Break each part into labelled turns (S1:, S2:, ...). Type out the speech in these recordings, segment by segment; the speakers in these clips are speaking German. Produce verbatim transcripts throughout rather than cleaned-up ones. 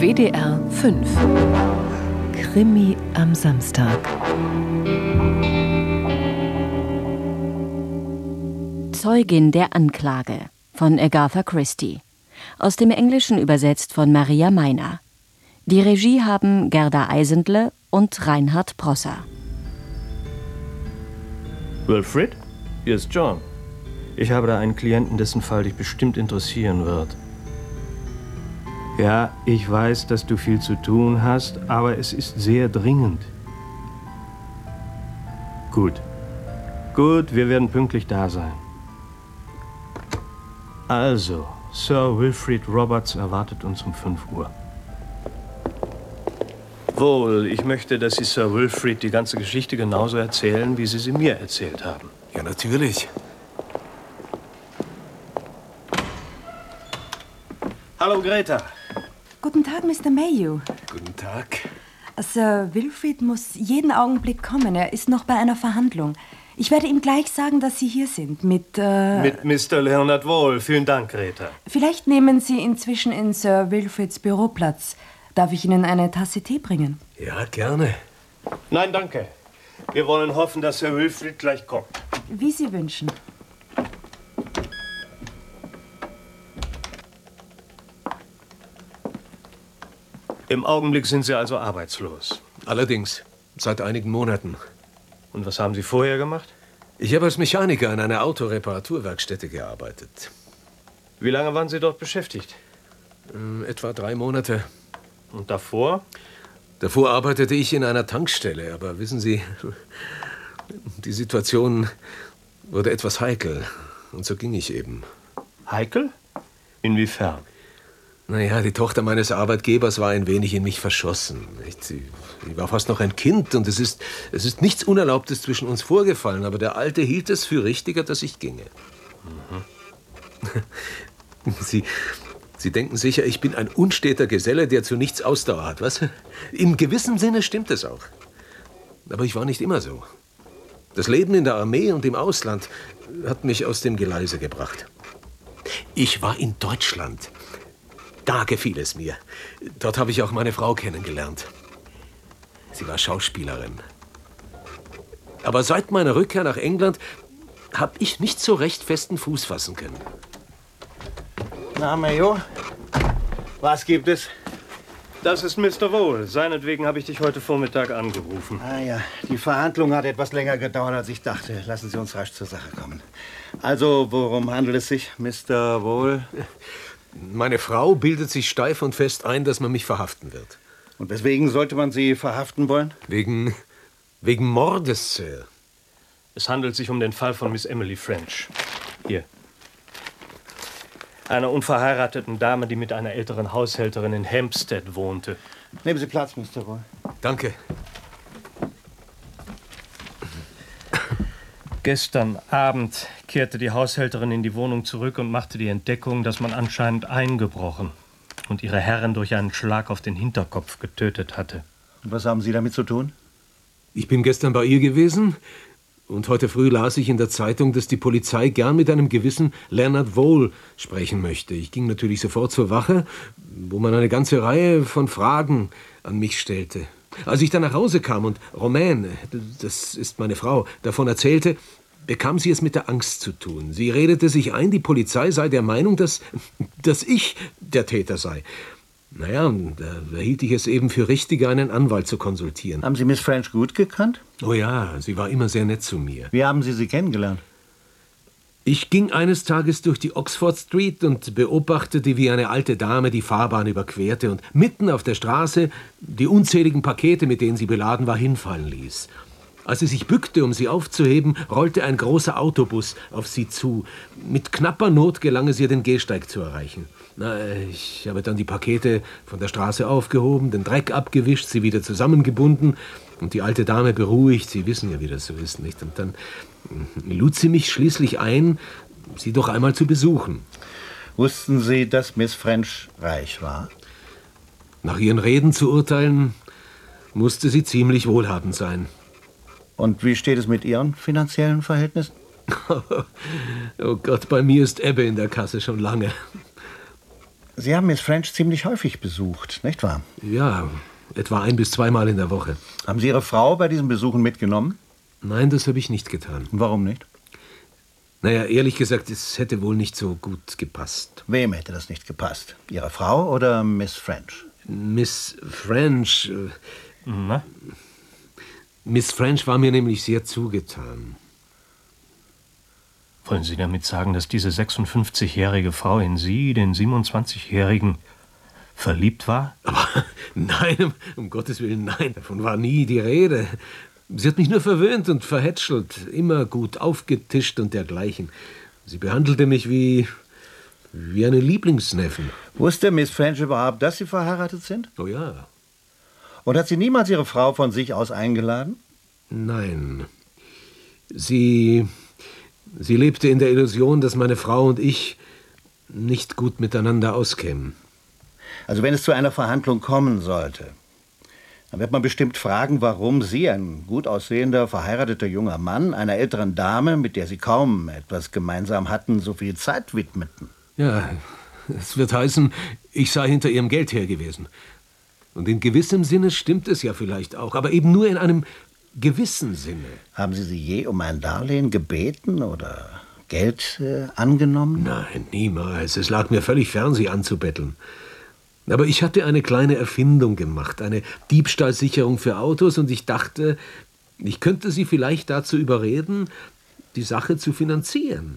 S1: W D R fünf. Krimi am Samstag.
S2: Zeugin der Anklage von Agatha Christie. Aus dem Englischen übersetzt von Maria Meiner. Die Regie haben Gerda Eisendle und Reinhard Prosser.
S3: Wilfrid? Hier ist John. Ich habe da einen Klienten, dessen Fall dich bestimmt interessieren wird. Ja, ich weiß, dass du viel zu tun hast, aber es ist sehr dringend. Gut. Gut, wir werden pünktlich da sein. Also, Sir Wilfrid Roberts erwartet uns um fünf Uhr. Wohl, ich möchte, dass Sie Sir Wilfrid die ganze Geschichte genauso erzählen, wie Sie sie mir erzählt haben.
S4: Ja, natürlich.
S3: Hallo, Greta.
S5: Guten Tag, Mister Mayhew.
S4: Guten Tag.
S5: Sir Wilfrid muss jeden Augenblick kommen. Er ist noch bei einer Verhandlung. Ich werde ihm gleich sagen, dass Sie hier sind. Mit, äh...
S3: Mit Mister Leonard Wohl. Vielen Dank, Greta.
S5: Vielleicht nehmen Sie inzwischen in Sir Wilfrids Büro Platz. Darf ich Ihnen eine Tasse Tee bringen?
S4: Ja, gerne.
S3: Nein, danke. Wir wollen hoffen, dass Sir Wilfrid gleich kommt.
S5: Wie Sie wünschen.
S3: Im Augenblick sind Sie also arbeitslos.
S4: Allerdings, seit einigen Monaten.
S3: Und was haben Sie vorher gemacht?
S4: Ich habe als Mechaniker in einer Autoreparaturwerkstätte gearbeitet.
S3: Wie lange waren Sie dort beschäftigt?
S4: Ähm, etwa drei Monate.
S3: Und davor?
S4: Davor arbeitete ich in einer Tankstelle, aber wissen Sie, die Situation wurde etwas heikel. Und so ging ich eben.
S3: Heikel? Inwiefern?
S4: Naja, die Tochter meines Arbeitgebers war ein wenig in mich verschossen. Sie, sie war fast noch ein Kind und es ist, es ist nichts Unerlaubtes zwischen uns vorgefallen, aber der Alte hielt es für richtiger, dass ich ginge. Mhm. Sie, Sie denken sicher, ich bin ein unsteter Geselle, der zu nichts Ausdauer hat, was? In gewissem Sinne stimmt es auch. Aber ich war nicht immer so. Das Leben in der Armee und im Ausland hat mich aus dem Geleise gebracht. Ich war in Deutschland. Da gefiel es mir. Dort habe ich auch meine Frau kennengelernt. Sie war Schauspielerin. Aber seit meiner Rückkehr nach England habe ich nicht so recht festen Fuß fassen können.
S6: Na, Mayo, was gibt es?
S3: Das ist Mister Wohl. Seinetwegen habe ich dich heute Vormittag angerufen.
S6: Ah ja, die Verhandlung hat etwas länger gedauert, als ich dachte. Lassen Sie uns rasch zur Sache kommen. Also, worum handelt es sich, Mister Wohl?
S4: Meine Frau bildet sich steif und fest ein, dass man mich verhaften wird.
S6: Und weswegen sollte man Sie verhaften wollen?
S4: Wegen, wegen Mordes, Sir.
S3: Es handelt sich um den Fall von Miss Emily French. Hier. Einer unverheirateten Dame, die mit einer älteren Haushälterin in Hampstead wohnte.
S6: Nehmen Sie Platz, Mister Wohl.
S4: Danke.
S3: Gestern Abend kehrte die Haushälterin in die Wohnung zurück und machte die Entdeckung, dass man anscheinend eingebrochen und ihre Herrin durch einen Schlag auf den Hinterkopf getötet hatte.
S6: Und was haben Sie damit zu tun?
S4: Ich bin gestern bei ihr gewesen und heute früh las ich in der Zeitung, dass die Polizei gern mit einem gewissen Leonard Wohl sprechen möchte. Ich ging natürlich sofort zur Wache, wo man eine ganze Reihe von Fragen an mich stellte. Als ich dann nach Hause kam und Romaine, das ist meine Frau, davon erzählte, bekam sie es mit der Angst zu tun. Sie redete sich ein, die Polizei sei der Meinung, dass, dass ich der Täter sei. Naja, da, da hielt ich es eben für richtiger, einen Anwalt zu konsultieren.
S6: Haben Sie Miss French gut gekannt?
S4: Oh ja, sie war immer sehr nett zu mir.
S6: Wie haben Sie sie kennengelernt?
S4: Ich ging eines Tages durch die Oxford Street und beobachtete, wie eine alte Dame die Fahrbahn überquerte und mitten auf der Straße die unzähligen Pakete, mit denen sie beladen war, hinfallen ließ. Als sie sich bückte, um sie aufzuheben, rollte ein großer Autobus auf sie zu. Mit knapper Not gelang es ihr, den Gehsteig zu erreichen. Na, ich habe dann die Pakete von der Straße aufgehoben, den Dreck abgewischt, sie wieder zusammengebunden und die alte Dame beruhigt. Sie wissen ja, wie das so ist, nicht? Und dann lud sie mich schließlich ein, sie doch einmal zu besuchen.
S6: Wussten Sie, dass Miss French reich war?
S4: Nach ihren Reden zu urteilen, musste sie ziemlich wohlhabend sein.
S6: Und wie steht es mit Ihren finanziellen Sie haben Miss French ziemlich häufig besucht, nicht wahr?
S4: Ja, etwa ein- bis zweimal in der Woche.
S6: Haben Sie Ihre Frau bei diesen Besuchen mitgenommen?
S4: Nein, das habe ich nicht getan.
S6: Warum nicht?
S4: Naja, ehrlich gesagt, es hätte wohl nicht so gut gepasst.
S6: Wem hätte das nicht gepasst? Ihrer Frau oder Miss French?
S4: Miss French... Äh,
S3: Na?
S4: Miss French war mir nämlich sehr zugetan.
S3: Wollen Sie damit sagen, dass diese sechsundfünfzigjährige Frau in Sie, den siebenundzwanzigjährigen, verliebt war?
S4: Aber nein, um Gottes Willen, nein, davon war nie die Rede. Sie hat mich nur verwöhnt und verhätschelt, immer gut aufgetischt und dergleichen. Sie behandelte mich wie, wie einen Lieblingsneffen.
S6: Wusste Miss French überhaupt, dass Sie verheiratet sind?
S4: Oh ja.
S6: Und hat sie niemals Ihre Frau von sich aus eingeladen?
S4: Nein. Sie, sie lebte in der Illusion, dass meine Frau und ich nicht gut miteinander auskämen.
S6: Also wenn es zu einer Verhandlung kommen sollte, dann wird man bestimmt fragen, warum Sie, ein gut aussehender, verheirateter junger Mann, einer älteren Dame, mit der Sie kaum etwas gemeinsam hatten, so viel Zeit widmeten.
S4: Ja, es wird heißen, ich sei hinter ihrem Geld her gewesen. Und in gewissem Sinne stimmt es ja vielleicht auch, aber eben nur in einem gewissen Sinne.
S6: Haben Sie sie je um ein Darlehen gebeten oder Geld äh, angenommen?
S4: Nein, niemals. Es lag mir völlig fern, sie anzubetteln. Aber ich hatte eine kleine Erfindung gemacht, eine Diebstahlsicherung für Autos, und ich dachte, ich könnte sie vielleicht dazu überreden, die Sache zu finanzieren.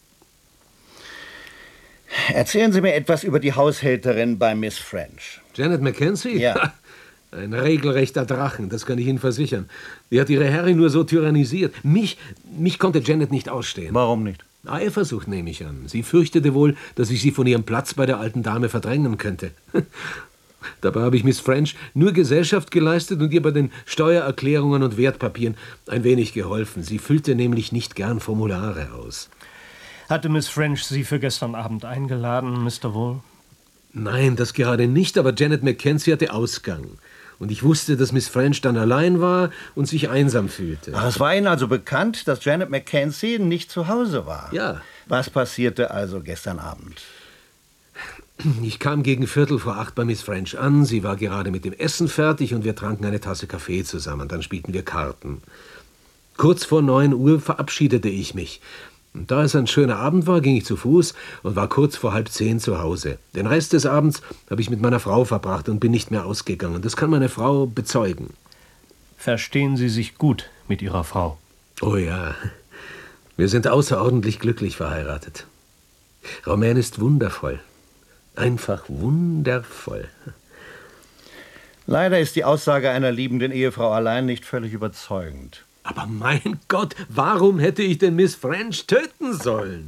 S6: Erzählen Sie mir etwas über die Haushälterin bei Miss French.
S4: Janet Mackenzie?
S6: Ja.
S4: Ein regelrechter Drachen, das kann ich Ihnen versichern. Die hat ihre Herrin nur so tyrannisiert. Mich, mich konnte Janet nicht ausstehen.
S6: Warum nicht?
S4: Eifersucht nehme ich an. Sie fürchtete wohl, dass ich sie von ihrem Platz bei der alten Dame verdrängen könnte. Dabei habe ich Miss French nur Gesellschaft geleistet und ihr bei den Steuererklärungen und Wertpapieren ein wenig geholfen. Sie füllte nämlich nicht gern Formulare aus.
S3: Hatte Miss French Sie für gestern Abend eingeladen, Mister Wohl?
S4: Nein, das gerade nicht, aber Janet Mackenzie hatte Ausgang. Und ich wusste, dass Miss French dann allein war und sich einsam fühlte.
S6: Ach, es war Ihnen also bekannt, dass Janet Mackenzie nicht zu Hause war?
S4: Ja.
S6: Was passierte also gestern Abend?
S4: Ich kam gegen Viertel vor acht bei Miss French an. Sie war gerade mit dem Essen fertig und wir tranken eine Tasse Kaffee zusammen. Dann spielten wir Karten. Kurz vor neun Uhr verabschiedete ich mich. Und da es ein schöner Abend war, ging ich zu Fuß und war kurz vor halb zehn zu Hause. Den Rest des Abends habe ich mit meiner Frau verbracht und bin nicht mehr ausgegangen. Das kann meine Frau bezeugen.
S3: Verstehen Sie sich gut mit Ihrer Frau?
S4: Oh ja, wir sind außerordentlich glücklich verheiratet. Romaine ist wundervoll. Einfach wundervoll.
S6: Leider ist die Aussage einer liebenden Ehefrau allein nicht völlig überzeugend.
S4: Aber mein Gott, warum hätte ich denn Miss French töten sollen?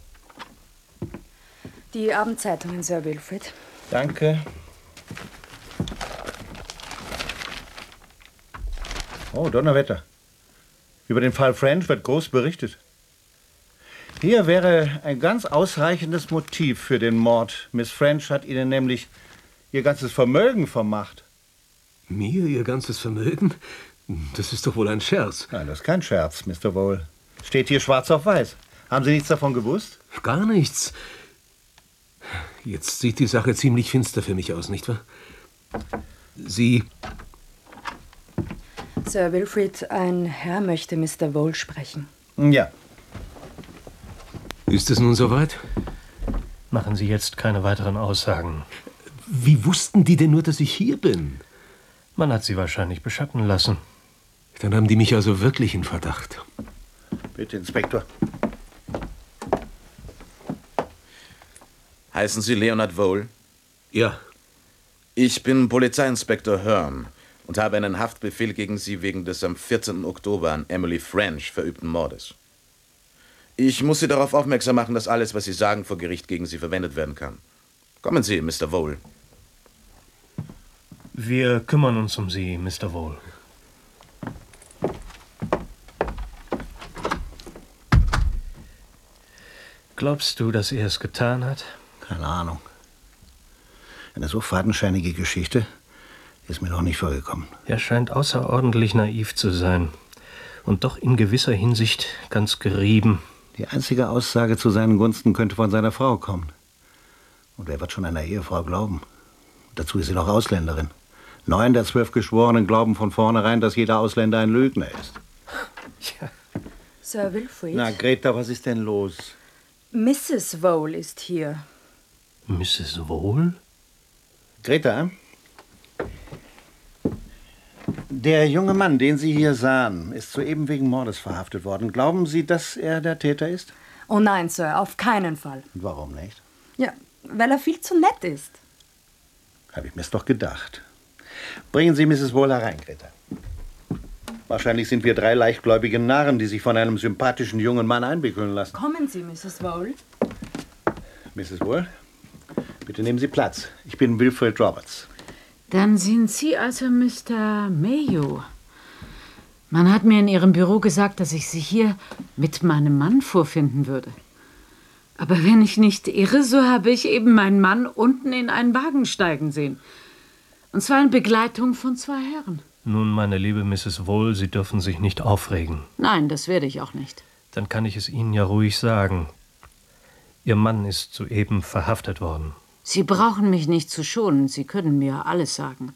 S5: Die Abendzeitungen, Sir Wilfrid.
S6: Danke. Oh, Donnerwetter. Über den Fall French wird groß berichtet. Hier wäre ein ganz ausreichendes Motiv für den Mord. Miss French hat Ihnen nämlich Ihr ganzes Vermögen vermacht.
S4: Mir Ihr ganzes Vermögen? Das ist doch wohl ein Scherz.
S6: Nein, das ist kein Scherz, Mister Vole. Steht hier schwarz auf weiß. Haben Sie nichts davon gewusst?
S4: Gar nichts. Jetzt sieht die Sache ziemlich finster für mich aus, nicht wahr? Sie...
S5: Sir Wilfrid, ein Herr möchte Mister Vole sprechen.
S6: Ja.
S4: Ist es nun soweit?
S3: Machen Sie jetzt keine weiteren Aussagen.
S4: Wie wussten die denn nur, dass ich hier bin?
S3: Man hat Sie wahrscheinlich beschatten lassen.
S4: Dann haben die mich also wirklich in Verdacht.
S6: Bitte, Inspektor.
S7: Heißen Sie Leonard Vole?
S4: Ja.
S7: Ich bin Polizeiinspektor Hearn und habe einen Haftbefehl gegen Sie wegen des am vierzehnten Oktober an Emily French verübten Mordes. Ich muss Sie darauf aufmerksam machen, dass alles, was Sie sagen, vor Gericht gegen Sie verwendet werden kann. Kommen Sie, Mister Vole.
S3: Wir kümmern uns um Sie, Mister Vole. Glaubst du, dass er es getan hat?
S6: Keine Ahnung. Eine so fadenscheinige Geschichte ist mir noch nicht vorgekommen.
S3: Er scheint außerordentlich naiv zu sein und doch in gewisser Hinsicht ganz gerieben.
S6: Die einzige Aussage zu seinen Gunsten könnte von seiner Frau kommen. Und wer wird schon einer Ehefrau glauben? Dazu ist sie noch Ausländerin. Neun der zwölf Geschworenen glauben von vornherein, dass jeder Ausländer ein Lügner ist.
S3: Ja.
S5: Sir Wilfrid?
S6: Na, Greta, was ist denn los?
S5: Misses Vole ist hier.
S3: Misses Vole?
S6: Greta? Der junge Mann, den Sie hier sahen, ist soeben wegen Mordes verhaftet worden. Glauben Sie, dass er der Täter ist?
S5: Oh nein, Sir, auf keinen Fall.
S6: Und warum nicht?
S5: Ja, weil er viel zu nett ist.
S6: Habe ich mir's doch gedacht. Bringen Sie Misses Vole herein, Greta. Wahrscheinlich sind wir drei leichtgläubige Narren, die sich von einem sympathischen jungen Mann einwickeln lassen.
S5: Kommen Sie, Misses Vole.
S6: Misses Vole, bitte nehmen Sie Platz. Ich bin Wilfrid Roberts.
S8: Dann sind Sie also Mister Mayo. Man hat mir in Ihrem Büro gesagt, dass ich Sie hier mit meinem Mann vorfinden würde. Aber wenn ich nicht irre, so habe ich eben meinen Mann unten in einen Wagen steigen sehen. Und zwar in Begleitung von zwei Herren.
S3: Nun, meine liebe Misses Vole, Sie dürfen sich nicht aufregen.
S8: Nein, das werde ich auch nicht.
S3: Dann kann ich es Ihnen ja ruhig sagen. Ihr Mann ist soeben verhaftet worden.
S8: Sie brauchen mich nicht zu schonen. Sie können mir alles sagen.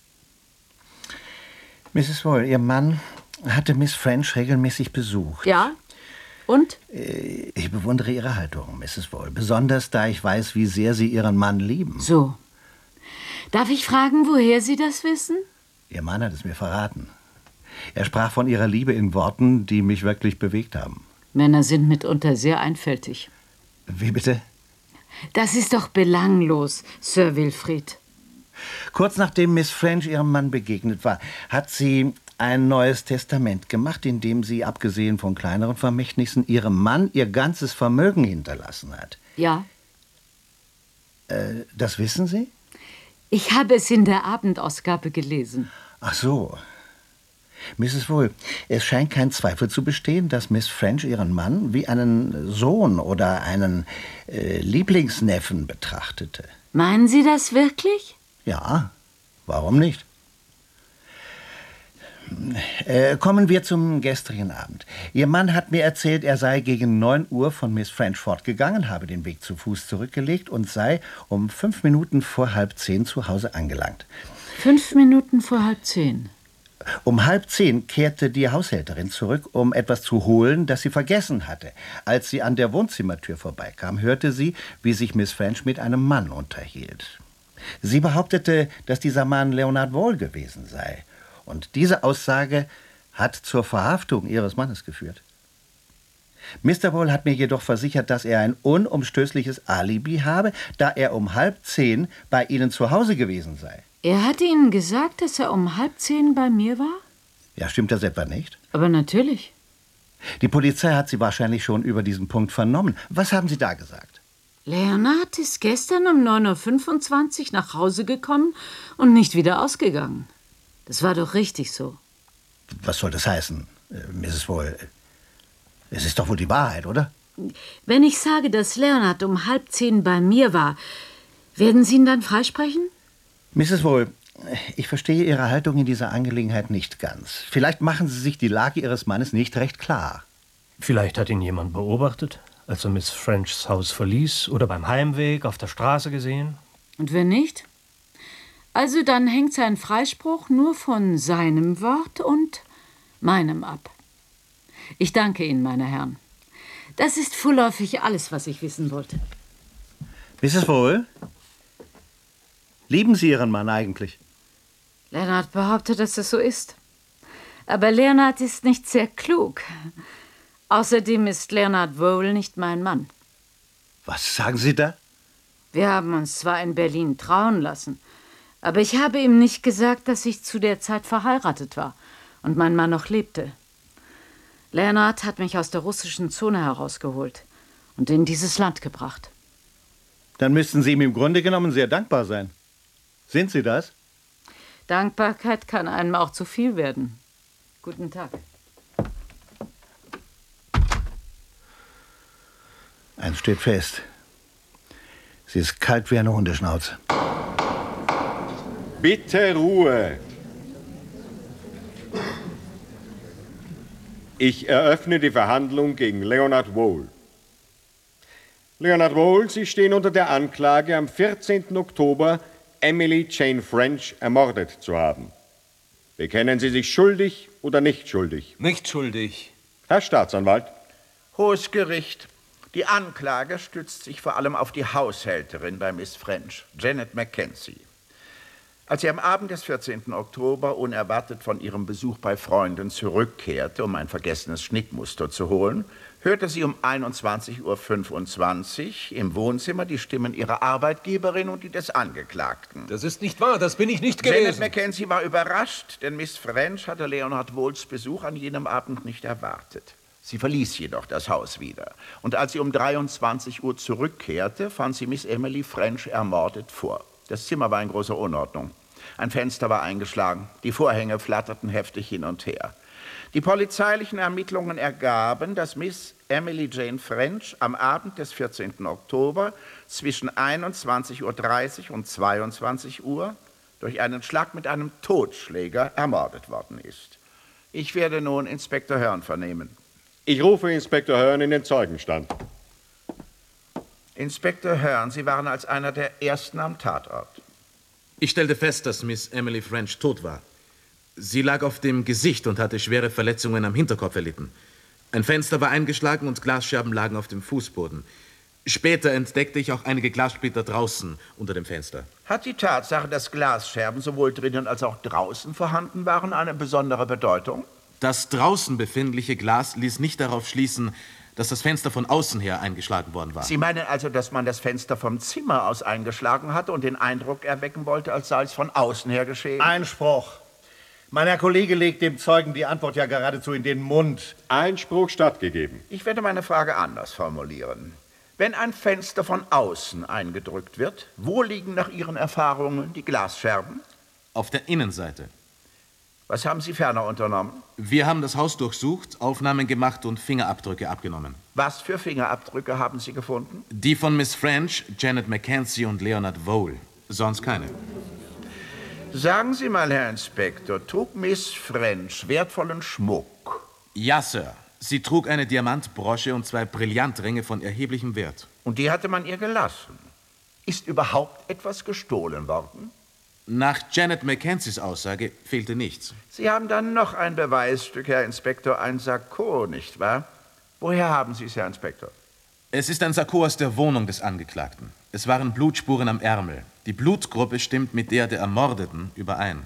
S6: Misses Vole, Ihr Mann hatte Miss French regelmäßig besucht.
S8: Ja? Und?
S6: Ich bewundere Ihre Haltung, Misses Vole. Besonders, da ich weiß, wie sehr Sie Ihren Mann lieben.
S8: So. Darf ich fragen, woher Sie das wissen?
S6: Ihr Mann hat es mir verraten. Er sprach von Ihrer Liebe in Worten, die mich wirklich bewegt haben.
S8: Männer sind mitunter sehr einfältig.
S6: Wie bitte?
S8: Das ist doch belanglos, Sir Wilfrid.
S6: Kurz nachdem Miss French ihrem Mann begegnet war, hat sie ein neues Testament gemacht, in dem sie, abgesehen von kleineren Vermächtnissen, ihrem Mann ihr ganzes Vermögen hinterlassen hat.
S8: Ja.
S6: Äh, das wissen Sie?
S8: Ich habe es in der Abendausgabe gelesen.
S6: Ach so. Misses Vole, es scheint kein Zweifel zu bestehen, dass Miss French ihren Mann wie einen Sohn oder einen äh, Lieblingsneffen betrachtete.
S8: Meinen Sie das wirklich?
S6: Ja, warum nicht? Äh, kommen wir zum gestrigen Abend. Ihr Mann hat mir erzählt, er sei gegen neun Uhr von Miss French fortgegangen, habe den Weg zu Fuß zurückgelegt und sei um fünf Minuten vor halb zehn zu Hause angelangt.
S8: Fünf Minuten vor halb zehn?
S6: Um halb zehn kehrte die Haushälterin zurück, um etwas zu holen, das sie vergessen hatte. Als sie an der Wohnzimmertür vorbeikam, hörte sie, wie sich Miss French mit einem Mann unterhielt. Sie behauptete, dass dieser Mann Leonard Vole gewesen sei. Und diese Aussage hat zur Verhaftung ihres Mannes geführt. Mister Vole hat mir jedoch versichert, dass er ein unumstößliches Alibi habe, da er um halb zehn bei Ihnen zu Hause gewesen sei.
S8: Er hat Ihnen gesagt, dass er um halb zehn bei mir war?
S6: Ja, stimmt das etwa nicht?
S8: Aber natürlich.
S6: Die Polizei hat Sie wahrscheinlich schon über diesen Punkt vernommen. Was haben Sie da gesagt?
S8: Leonard ist gestern um neun Uhr fünfundzwanzig nach Hause gekommen und nicht wieder ausgegangen. Das war doch richtig so.
S6: Was soll das heißen, äh, Misses Vole? Es ist doch wohl die Wahrheit, oder?
S8: Wenn ich sage, dass Leonard um halb zehn bei mir war, werden Sie ihn dann freisprechen?
S6: Misses Vole, ich verstehe Ihre Haltung in dieser Angelegenheit nicht ganz. Vielleicht machen Sie sich die Lage Ihres Mannes nicht recht klar.
S3: Vielleicht hat ihn jemand beobachtet, als er Miss Frenchs Haus verließ oder beim Heimweg auf der Straße gesehen.
S8: Und wenn nicht? Also dann hängt sein Freispruch nur von seinem Wort und meinem ab. Ich danke Ihnen, meine Herren. Das ist vorläufig alles, was ich wissen wollte.
S6: Misses Vole? Lieben Sie Ihren Mann eigentlich?
S8: Leonard behauptet, dass es so ist. Aber Leonard ist nicht sehr klug. Außerdem ist Leonard Vole nicht mein Mann.
S6: Was sagen Sie da?
S8: Wir haben uns zwar in Berlin trauen lassen, aber ich habe ihm nicht gesagt, dass ich zu der Zeit verheiratet war und mein Mann noch lebte. Leonard hat mich aus der russischen Zone herausgeholt und in dieses Land gebracht.
S6: Dann müssten Sie ihm im Grunde genommen sehr dankbar sein. Sind Sie das?
S8: Dankbarkeit kann einem auch zu viel werden. Guten Tag.
S6: Eins steht fest. Sie ist kalt wie eine Hundeschnauze.
S9: Bitte Ruhe. Ich eröffne die Verhandlung gegen Leonard Vole. Leonard Vole, Sie stehen unter der Anklage, am vierzehnten Oktober Emily Jane French ermordet zu haben. Bekennen Sie sich schuldig oder nicht schuldig?
S4: Nicht schuldig.
S9: Herr Staatsanwalt.
S10: Hohes Gericht. Die Anklage stützt sich vor allem auf die Haushälterin bei Miss French, Janet Mackenzie. Als sie am Abend des vierzehnten Oktober unerwartet von ihrem Besuch bei Freunden zurückkehrte, um ein vergessenes Schnittmuster zu holen, hörte sie um einundzwanzig Uhr fünfundzwanzig im Wohnzimmer die Stimmen ihrer Arbeitgeberin und die des Angeklagten.
S4: Das ist nicht wahr, das bin ich nicht
S10: Janet
S4: gewesen.
S10: Mackenzie war überrascht, denn Miss French hatte Leonard Voles Besuch an jenem Abend nicht erwartet. Sie verließ jedoch das Haus wieder. Und als sie um dreiundzwanzig Uhr zurückkehrte, fand sie Miss Emily French ermordet vor. Das Zimmer war in großer Unordnung. Ein Fenster war eingeschlagen, die Vorhänge flatterten heftig hin und her. Die polizeilichen Ermittlungen ergaben, dass Miss Emily Jane French am Abend des vierzehnten Oktober zwischen einundzwanzig Uhr dreißig und zweiundzwanzig Uhr durch einen Schlag mit einem Totschläger ermordet worden ist. Ich werde nun Inspektor Hearn vernehmen.
S9: Ich rufe Inspektor Hearn in den Zeugenstand.
S10: Inspektor Hearn, Sie waren als einer der Ersten am Tatort.
S7: Ich stellte fest, dass Miss Emily French tot war. Sie lag auf dem Gesicht und hatte schwere Verletzungen am Hinterkopf erlitten. Ein Fenster war eingeschlagen und Glasscherben lagen auf dem Fußboden. Später entdeckte ich auch einige Glassplitter draußen unter dem Fenster.
S10: Hat die Tatsache, dass Glasscherben sowohl drinnen als auch draußen vorhanden waren, eine besondere Bedeutung?
S7: Das draußen befindliche Glas ließ nicht darauf schließen, dass das Fenster von außen her eingeschlagen worden war.
S10: Sie meinen also, dass man das Fenster vom Zimmer aus eingeschlagen hatte und den Eindruck erwecken wollte, als sei es von außen her geschehen?
S6: Einspruch. Mein Herr Kollege legt dem Zeugen die Antwort ja geradezu in den Mund.
S9: Einspruch stattgegeben.
S10: Ich werde meine Frage anders formulieren. Wenn ein Fenster von außen eingedrückt wird, wo liegen nach Ihren Erfahrungen die Glasscherben?
S7: Auf der Innenseite.
S10: Was haben Sie ferner unternommen?
S7: Wir haben das Haus durchsucht, Aufnahmen gemacht und Fingerabdrücke abgenommen.
S10: Was für Fingerabdrücke haben Sie gefunden?
S7: Die von Miss French, Janet Mackenzie und Leonard Vole. Sonst keine.
S10: Sagen Sie mal, Herr Inspektor, trug Miss French wertvollen Schmuck?
S7: Ja, Sir. Sie trug eine Diamantbrosche und zwei Brillantringe von erheblichem Wert.
S10: Und die hatte man ihr gelassen. Ist überhaupt etwas gestohlen worden?
S7: Nach Janet Mackenzies Aussage fehlte nichts.
S10: Sie haben dann noch ein Beweisstück, Herr Inspektor, ein Sakko, nicht wahr? Woher haben Sie es, Herr Inspektor?
S7: Es ist ein Sakko aus der Wohnung des Angeklagten. Es waren Blutspuren am Ärmel. Die Blutgruppe stimmt mit der der Ermordeten überein.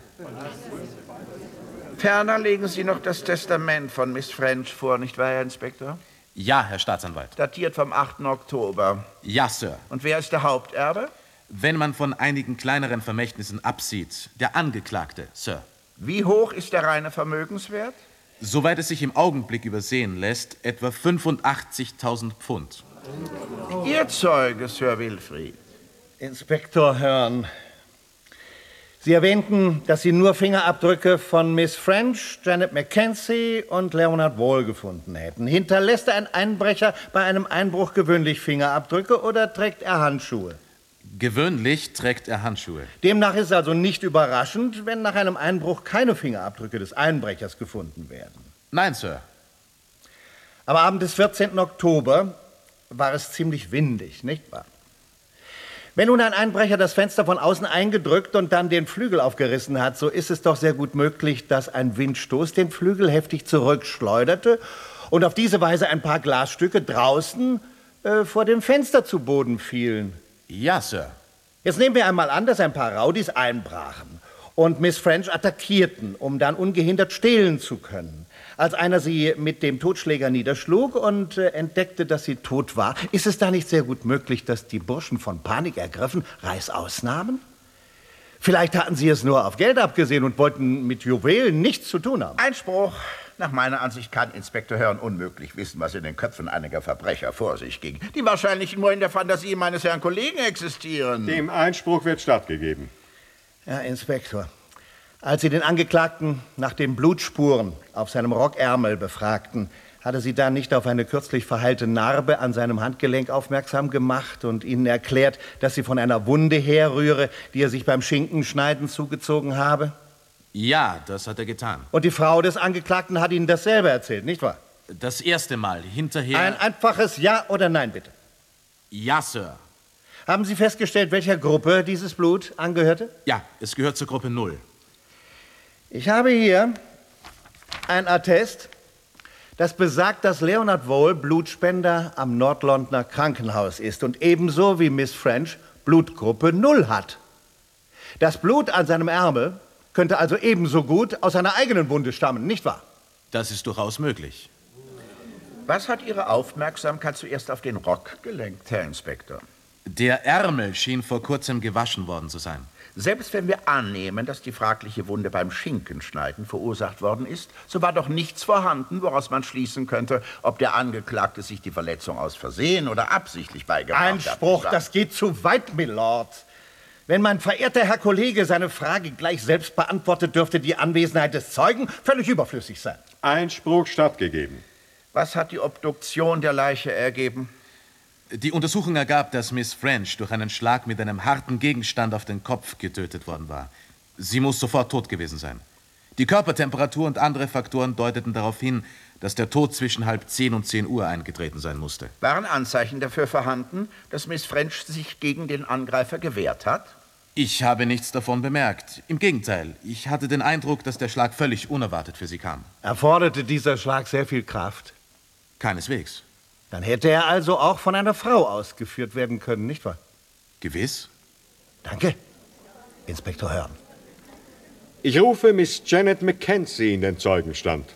S10: Ferner legen Sie noch das Testament von Miss French vor, nicht wahr, Herr Inspektor?
S7: Ja, Herr Staatsanwalt.
S10: Datiert vom achten Oktober.
S7: Ja, Sir.
S10: Und wer ist der Haupterbe?
S7: Wenn man von einigen kleineren Vermächtnissen absieht, der Angeklagte, Sir.
S10: Wie hoch ist der reine Vermögenswert?
S7: Soweit es sich im Augenblick übersehen lässt, etwa fünfundachtzigtausend Pfund.
S10: Ihr Zeuge, Sir Wilfrid.
S6: Inspektor Hearn, Sie erwähnten, dass Sie nur Fingerabdrücke von Miss French, Janet Mackenzie und Leonard Vole gefunden hätten. Hinterlässt ein Einbrecher bei einem Einbruch gewöhnlich Fingerabdrücke oder trägt er Handschuhe?
S7: Gewöhnlich trägt er Handschuhe.
S6: Demnach ist es also nicht überraschend, wenn nach einem Einbruch keine Fingerabdrücke des Einbrechers gefunden werden.
S7: Nein, Sir.
S6: Am Abend des vierzehnten Oktober war es ziemlich windig, nicht wahr? Wenn nun ein Einbrecher das Fenster von außen eingedrückt und dann den Flügel aufgerissen hat, so ist es doch sehr gut möglich, dass ein Windstoß den Flügel heftig zurückschleuderte und auf diese Weise ein paar Glasstücke draußen äh, vor dem Fenster zu Boden fielen.
S7: Ja, Sir.
S6: Jetzt nehmen wir einmal an, dass ein paar Rowdies einbrachen und Miss French attackierten, um dann ungehindert stehlen zu können. Als einer sie mit dem Totschläger niederschlug und äh, entdeckte, dass sie tot war, ist es da nicht sehr gut möglich, dass die Burschen von Panik ergriffen Reißaus nahmen? Vielleicht hatten sie es nur auf Geld abgesehen und wollten mit Juwelen nichts zu tun haben.
S10: Einspruch. Nach meiner Ansicht kann Inspektor Hearn unmöglich wissen, was in den Köpfen einiger Verbrecher vor sich ging, die wahrscheinlich nur in der Fantasie meines Herrn Kollegen existieren.
S9: Dem Einspruch wird stattgegeben.
S6: Herr Inspektor, als Sie den Angeklagten nach den Blutspuren auf seinem Rockärmel befragten, hatte Sie da nicht auf eine kürzlich verheilte Narbe an seinem Handgelenk aufmerksam gemacht und Ihnen erklärt, dass sie von einer Wunde herrühre, die er sich beim Schinkenschneiden zugezogen habe?
S7: Ja, das hat er getan.
S6: Und die Frau des Angeklagten hat Ihnen dasselbe erzählt, nicht wahr?
S7: Das erste Mal, hinterher...
S6: Ein einfaches Ja oder Nein, bitte.
S7: Ja, Sir.
S6: Haben Sie festgestellt, welcher Gruppe dieses Blut angehörte?
S7: Ja, es gehört zur Gruppe null.
S6: Ich habe hier ein Attest, das besagt, dass Leonard Vole Blutspender am Nordlondner Krankenhaus ist und ebenso wie Miss French Blutgruppe null hat. Das Blut an seinem Ärmel könnte also ebenso gut aus seiner eigenen Wunde stammen, nicht wahr?
S7: Das ist durchaus möglich.
S10: Was hat Ihre Aufmerksamkeit zuerst auf den Rock gelenkt, Herr Inspektor?
S7: Der Ärmel schien vor kurzem gewaschen worden zu sein.
S10: Selbst wenn wir annehmen, dass die fragliche Wunde beim Schinkenschneiden verursacht worden ist, so war doch nichts vorhanden, woraus man schließen könnte, ob der Angeklagte sich die Verletzung aus Versehen oder absichtlich beigebracht hat.
S6: Einspruch, das geht zu weit, Milord. Wenn mein verehrter Herr Kollege seine Frage gleich selbst beantwortet, dürfte die Anwesenheit des Zeugen völlig überflüssig sein.
S9: Einspruch stattgegeben.
S10: Was hat die Obduktion der Leiche ergeben?
S7: Die Untersuchung ergab, dass Miss French durch einen Schlag mit einem harten Gegenstand auf den Kopf getötet worden war. Sie muss sofort tot gewesen sein. Die Körpertemperatur und andere Faktoren deuteten darauf hin, dass der Tod zwischen halb zehn und zehn Uhr eingetreten sein musste.
S10: Waren Anzeichen dafür vorhanden, dass Miss French sich gegen den Angreifer gewehrt hat?
S7: Ich habe nichts davon bemerkt. Im Gegenteil, ich hatte den Eindruck, dass der Schlag völlig unerwartet für sie kam.
S6: Erforderte dieser Schlag sehr viel Kraft?
S7: Keineswegs.
S6: Dann hätte er also auch von einer Frau ausgeführt werden können, nicht wahr?
S7: Gewiss.
S6: Danke, Inspektor Hearn.
S9: Ich rufe Miss Janet Mackenzie in den Zeugenstand.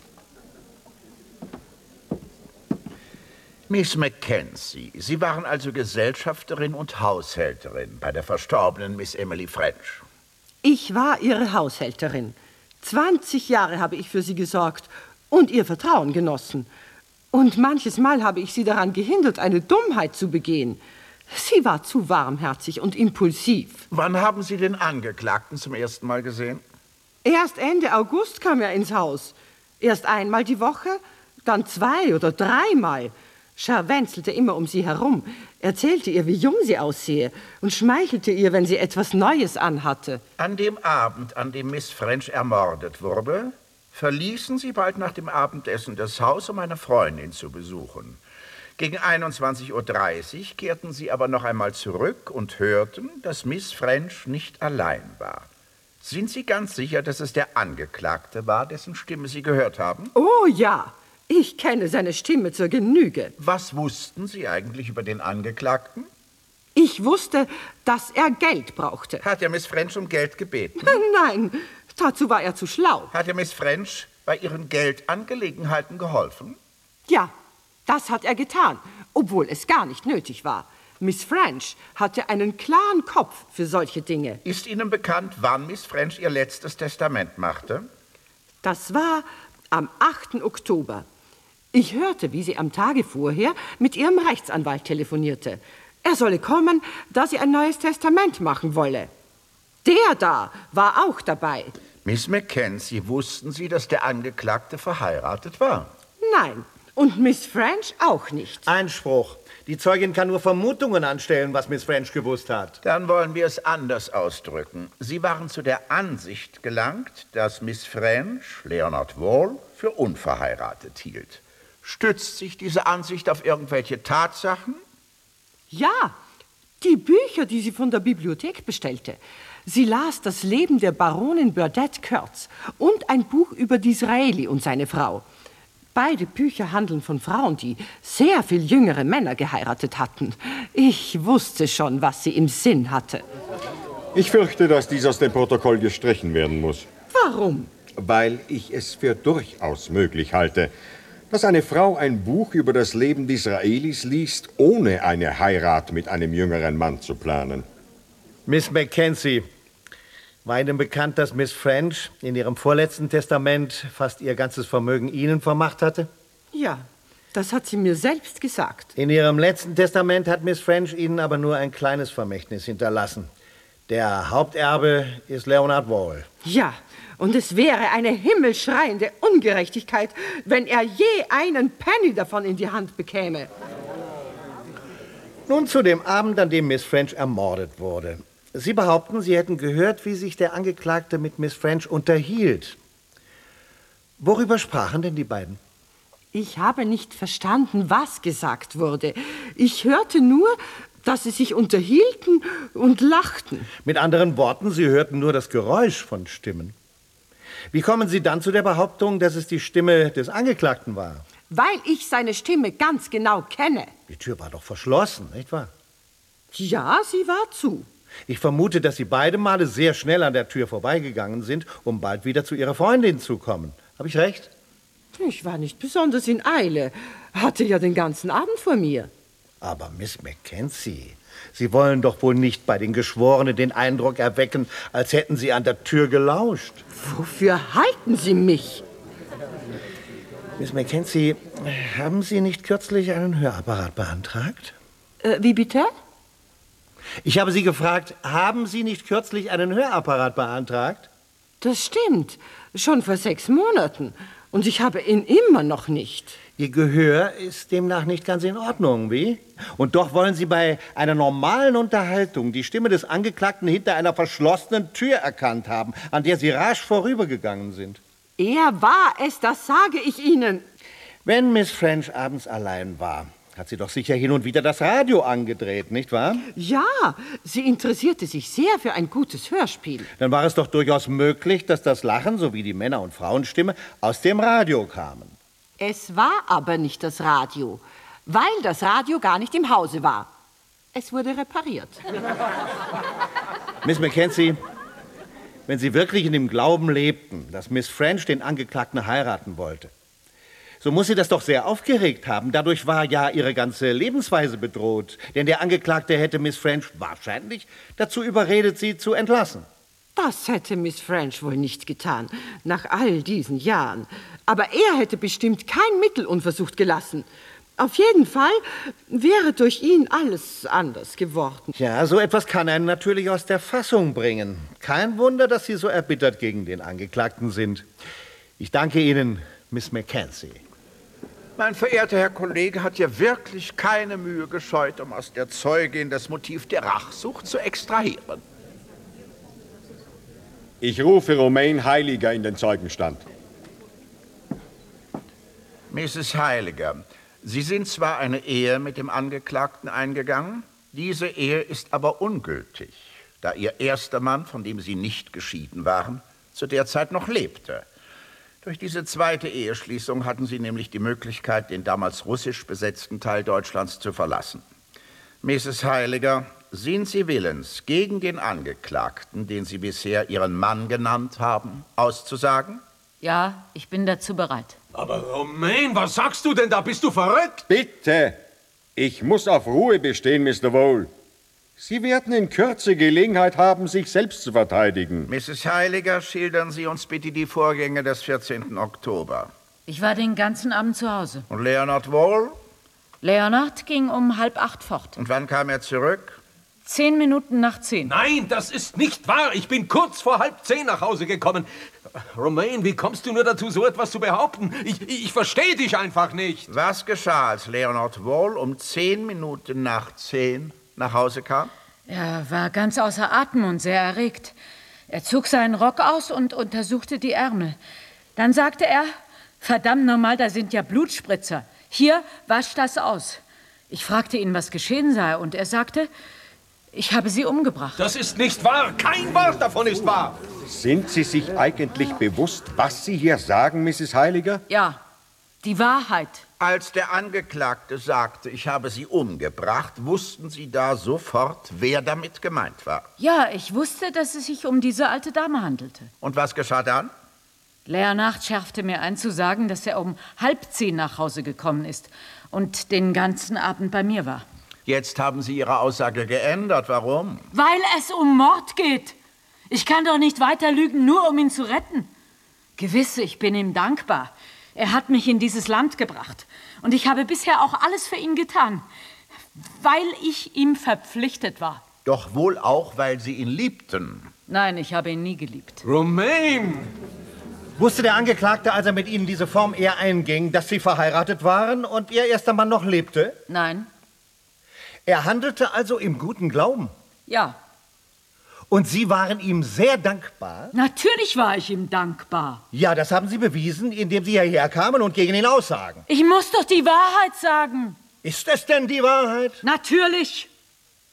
S10: Miss Mackenzie, Sie waren also Gesellschafterin und Haushälterin bei der verstorbenen Miss Emily French.
S11: Ich war ihre Haushälterin. zwanzig Jahre habe ich für sie gesorgt und ihr Vertrauen genossen. Und manches Mal habe ich sie daran gehindert, eine Dummheit zu begehen. Sie war zu warmherzig und impulsiv.
S10: Wann haben Sie den Angeklagten zum ersten Mal gesehen?
S11: Erst Ende August kam er ins Haus. Erst einmal die Woche, dann zwei oder dreimal. Scharwenzelte immer um sie herum, erzählte ihr, wie jung sie aussehe und schmeichelte ihr, wenn sie etwas Neues anhatte.
S10: An dem Abend, an dem Miss French ermordet wurde, verließen Sie bald nach dem Abendessen das Haus, um eine Freundin zu besuchen. Gegen einundzwanzig Uhr dreißig kehrten Sie aber noch einmal zurück und hörten, dass Miss French nicht allein war. Sind Sie ganz sicher, dass es der Angeklagte war, dessen Stimme Sie gehört haben?
S11: Oh ja, ich kenne seine Stimme zur Genüge.
S10: Was wussten Sie eigentlich über den Angeklagten?
S11: Ich wusste, dass er Geld brauchte.
S10: Hat er Miss French um Geld gebeten?
S11: Nein, dazu war er zu schlau.
S10: Hat er Miss French bei ihren Geldangelegenheiten geholfen?
S11: Ja, das hat er getan, obwohl es gar nicht nötig war. Miss French hatte einen klaren Kopf für solche Dinge.
S10: Ist Ihnen bekannt, wann Miss French ihr letztes Testament machte?
S11: Das war am achten Oktober. Ich hörte, wie sie am Tage vorher mit ihrem Rechtsanwalt telefonierte. Er solle kommen, da sie ein neues Testament machen wolle. Der da war auch dabei.
S10: Miss Mackenzie, wussten Sie, dass der Angeklagte verheiratet war?
S11: Nein, und Miss French auch nicht.
S6: Einspruch. Die Zeugin kann nur Vermutungen anstellen, was Miss French gewusst hat.
S10: Dann wollen wir es anders ausdrücken. Sie waren zu der Ansicht gelangt, dass Miss French Leonard Vole für unverheiratet hielt. Stützt sich diese Ansicht auf irgendwelche Tatsachen?
S11: Ja, die Bücher, die sie von der Bibliothek bestellte. Sie las das Leben der Baronin Burdett Kurtz und ein Buch über Disraeli und seine Frau. Beide Bücher handeln von Frauen, die sehr viel jüngere Männer geheiratet hatten. Ich wusste schon, was sie im Sinn hatte.
S9: Ich fürchte, dass dies aus dem Protokoll gestrichen werden muss.
S11: Warum?
S9: Weil ich es für durchaus möglich halte, dass eine Frau ein Buch über das Leben Disraelis liest, ohne eine Heirat mit einem jüngeren Mann zu planen.
S6: Miss Mackenzie, war Ihnen bekannt, dass Miss French in ihrem vorletzten Testament fast ihr ganzes Vermögen Ihnen vermacht hatte?
S11: Ja, das hat sie mir selbst gesagt.
S6: In ihrem letzten Testament hat Miss French Ihnen aber nur ein kleines Vermächtnis hinterlassen. Der Haupterbe ist Leonard Vole.
S11: Ja, und es wäre eine himmelschreiende Ungerechtigkeit, wenn er je einen Penny davon in die Hand bekäme.
S6: Nun zu dem Abend, an dem Miss French ermordet wurde. Sie behaupten, Sie hätten gehört, wie sich der Angeklagte mit Miss French unterhielt. Worüber sprachen denn die beiden?
S11: Ich habe nicht verstanden, was gesagt wurde. Ich hörte nur, dass sie sich unterhielten und lachten.
S6: Mit anderen Worten, Sie hörten nur das Geräusch von Stimmen. Wie kommen Sie dann zu der Behauptung, dass es die Stimme des Angeklagten war?
S11: Weil ich seine Stimme ganz genau kenne.
S6: Die Tür war doch verschlossen, nicht wahr?
S11: Ja, sie war zu.
S6: Ich vermute, dass Sie beide Male sehr schnell an der Tür vorbeigegangen sind, um bald wieder zu Ihrer Freundin zu kommen. Habe ich recht?
S11: Ich war nicht besonders in Eile, hatte ja den ganzen Abend vor mir.
S6: Aber Miss Mackenzie, Sie wollen doch wohl nicht bei den Geschworenen den Eindruck erwecken, als hätten Sie an der Tür gelauscht.
S11: Wofür halten Sie mich?
S6: Miss Mackenzie, haben Sie nicht kürzlich einen Hörapparat beantragt?
S11: Äh, wie bitte?
S6: Ich habe Sie gefragt, haben Sie nicht kürzlich einen Hörapparat beantragt?
S11: Das stimmt, schon vor sechs Monaten. Und ich habe ihn immer noch nicht.
S6: Ihr Gehör ist demnach nicht ganz in Ordnung, wie? Und doch wollen Sie bei einer normalen Unterhaltung die Stimme des Angeklagten hinter einer verschlossenen Tür erkannt haben, an der Sie rasch vorübergegangen sind.
S11: Er war es, das sage ich Ihnen.
S6: Wenn Miss French abends allein war, hat sie doch sicher hin und wieder das Radio angedreht, nicht wahr?
S11: Ja, sie interessierte sich sehr für ein gutes Hörspiel.
S6: Dann war es doch durchaus möglich, dass das Lachen sowie die Männer- und Frauenstimme aus dem Radio kamen.
S11: Es war aber nicht das Radio, weil das Radio gar nicht im Hause war. Es wurde repariert.
S6: Miss Mackenzie, wenn Sie wirklich in dem Glauben lebten, dass Miss French den Angeklagten heiraten wollte, so muss Sie das doch sehr aufgeregt haben. Dadurch war ja Ihre ganze Lebensweise bedroht. Denn der Angeklagte hätte Miss French wahrscheinlich dazu überredet, Sie zu entlassen.
S11: Das hätte Miss French wohl nicht getan, nach all diesen Jahren. Aber er hätte bestimmt kein Mittel unversucht gelassen. Auf jeden Fall wäre durch ihn alles anders geworden.
S6: Ja, so etwas kann einen natürlich aus der Fassung bringen. Kein Wunder, dass Sie so erbittert gegen den Angeklagten sind. Ich danke Ihnen, Miss Mackenzie.
S10: Mein verehrter Herr Kollege hat ja wirklich keine Mühe gescheut, um aus der Zeugin das Motiv der Rachsucht zu extrahieren.
S9: Ich rufe Romaine Heiliger in den Zeugenstand.
S10: Misses Heiliger, Sie sind zwar eine Ehe mit dem Angeklagten eingegangen, diese Ehe ist aber ungültig, da Ihr erster Mann, von dem Sie nicht geschieden waren, zu der Zeit noch lebte. Durch diese zweite Eheschließung hatten Sie nämlich die Möglichkeit, den damals russisch besetzten Teil Deutschlands zu verlassen. Misses Heiliger, sind Sie willens, gegen den Angeklagten, den Sie bisher Ihren Mann genannt haben, auszusagen?
S8: Ja, ich bin dazu bereit.
S4: Aber Romaine, was sagst du denn da? Bist du verrückt?
S9: Bitte! Ich muss auf Ruhe bestehen, Mister Vole. Sie werden in Kürze Gelegenheit haben, sich selbst zu verteidigen.
S10: Misses Heiliger, schildern Sie uns bitte die Vorgänge des vierzehnten Oktober.
S8: Ich war den ganzen Abend zu Hause.
S10: Und Leonard Vole?
S8: Leonard ging um halb acht fort.
S10: Und wann kam er zurück?
S8: Zehn Minuten nach zehn.
S4: Nein, das ist nicht wahr. Ich bin kurz vor halb zehn nach Hause gekommen. Romaine, wie kommst du nur dazu, so etwas zu behaupten? Ich, ich verstehe dich einfach nicht.
S10: Was geschah, als Leonard Vole um zehn Minuten nach zehn nach Hause kam?
S8: Er war ganz außer Atem und sehr erregt. Er zog seinen Rock aus und untersuchte die Ärmel. Dann sagte er, verdammt nochmal, da sind ja Blutspritzer. Hier, wasch das aus. Ich fragte ihn, was geschehen sei, und er sagte, ich habe sie umgebracht.
S4: Das ist nicht wahr. Kein Wort davon ist wahr.
S9: Sind Sie sich eigentlich bewusst, was Sie hier sagen, Misses Heiliger?
S8: Ja, die Wahrheit.
S10: Als der Angeklagte sagte, ich habe sie umgebracht, wussten Sie da sofort, wer damit gemeint war?
S8: Ja, ich wusste, dass es sich um diese alte Dame handelte.
S10: Und was geschah dann?
S8: Leonard schärfte mir ein, zu sagen, dass er um halb zehn nach Hause gekommen ist und den ganzen Abend bei mir war.
S10: Jetzt haben Sie Ihre Aussage geändert. Warum?
S8: Weil es um Mord geht. Ich kann doch nicht weiter lügen, nur um ihn zu retten. Gewiss, ich bin ihm dankbar. Er hat mich in dieses Land gebracht. Und ich habe bisher auch alles für ihn getan, weil ich ihm verpflichtet war.
S10: Doch wohl auch, weil Sie ihn liebten.
S8: Nein, ich habe ihn nie geliebt.
S4: Romaine!
S6: Wusste der Angeklagte, als er mit Ihnen diese Form eher einging, dass Sie verheiratet waren und Ihr erster Mann noch lebte?
S8: Nein.
S6: Er handelte also im guten Glauben?
S8: Ja.
S6: Und Sie waren ihm sehr dankbar?
S8: Natürlich war ich ihm dankbar.
S6: Ja, das haben Sie bewiesen, indem Sie hierher kamen und gegen ihn aussagen.
S8: Ich muss doch die Wahrheit sagen.
S6: Ist es denn die Wahrheit?
S8: Natürlich.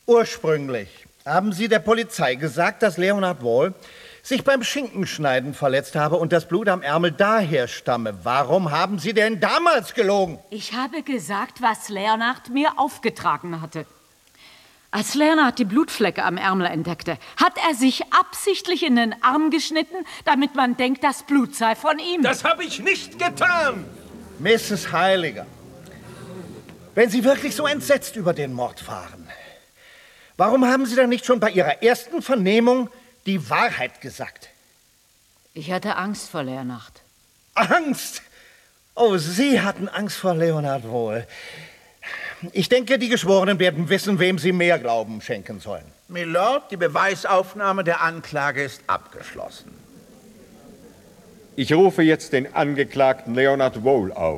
S6: Ursprünglich haben Sie der Polizei gesagt, dass Leonard Wall sich beim Schinkenschneiden verletzt habe und das Blut am Ärmel daher stamme. Warum haben Sie denn damals gelogen?
S8: Ich habe gesagt, was Leonard mir aufgetragen hatte. Als Leonard die Blutflecke am Ärmel entdeckte, hat er sich absichtlich in den Arm geschnitten, damit man denkt, das Blut sei von ihm.
S4: Das habe ich nicht getan!
S6: Misses Heiliger, wenn Sie wirklich so entsetzt über den Mord waren, warum haben Sie dann nicht schon bei Ihrer ersten Vernehmung die Wahrheit gesagt?
S8: Ich hatte Angst vor Leonard.
S6: Angst? Oh, Sie hatten Angst vor Leonard Wall. Ich denke, die Geschworenen werden wissen, wem sie mehr Glauben schenken sollen.
S10: Milord, die Beweisaufnahme der Anklage ist abgeschlossen.
S9: Ich rufe jetzt den Angeklagten Leonard Wall auf.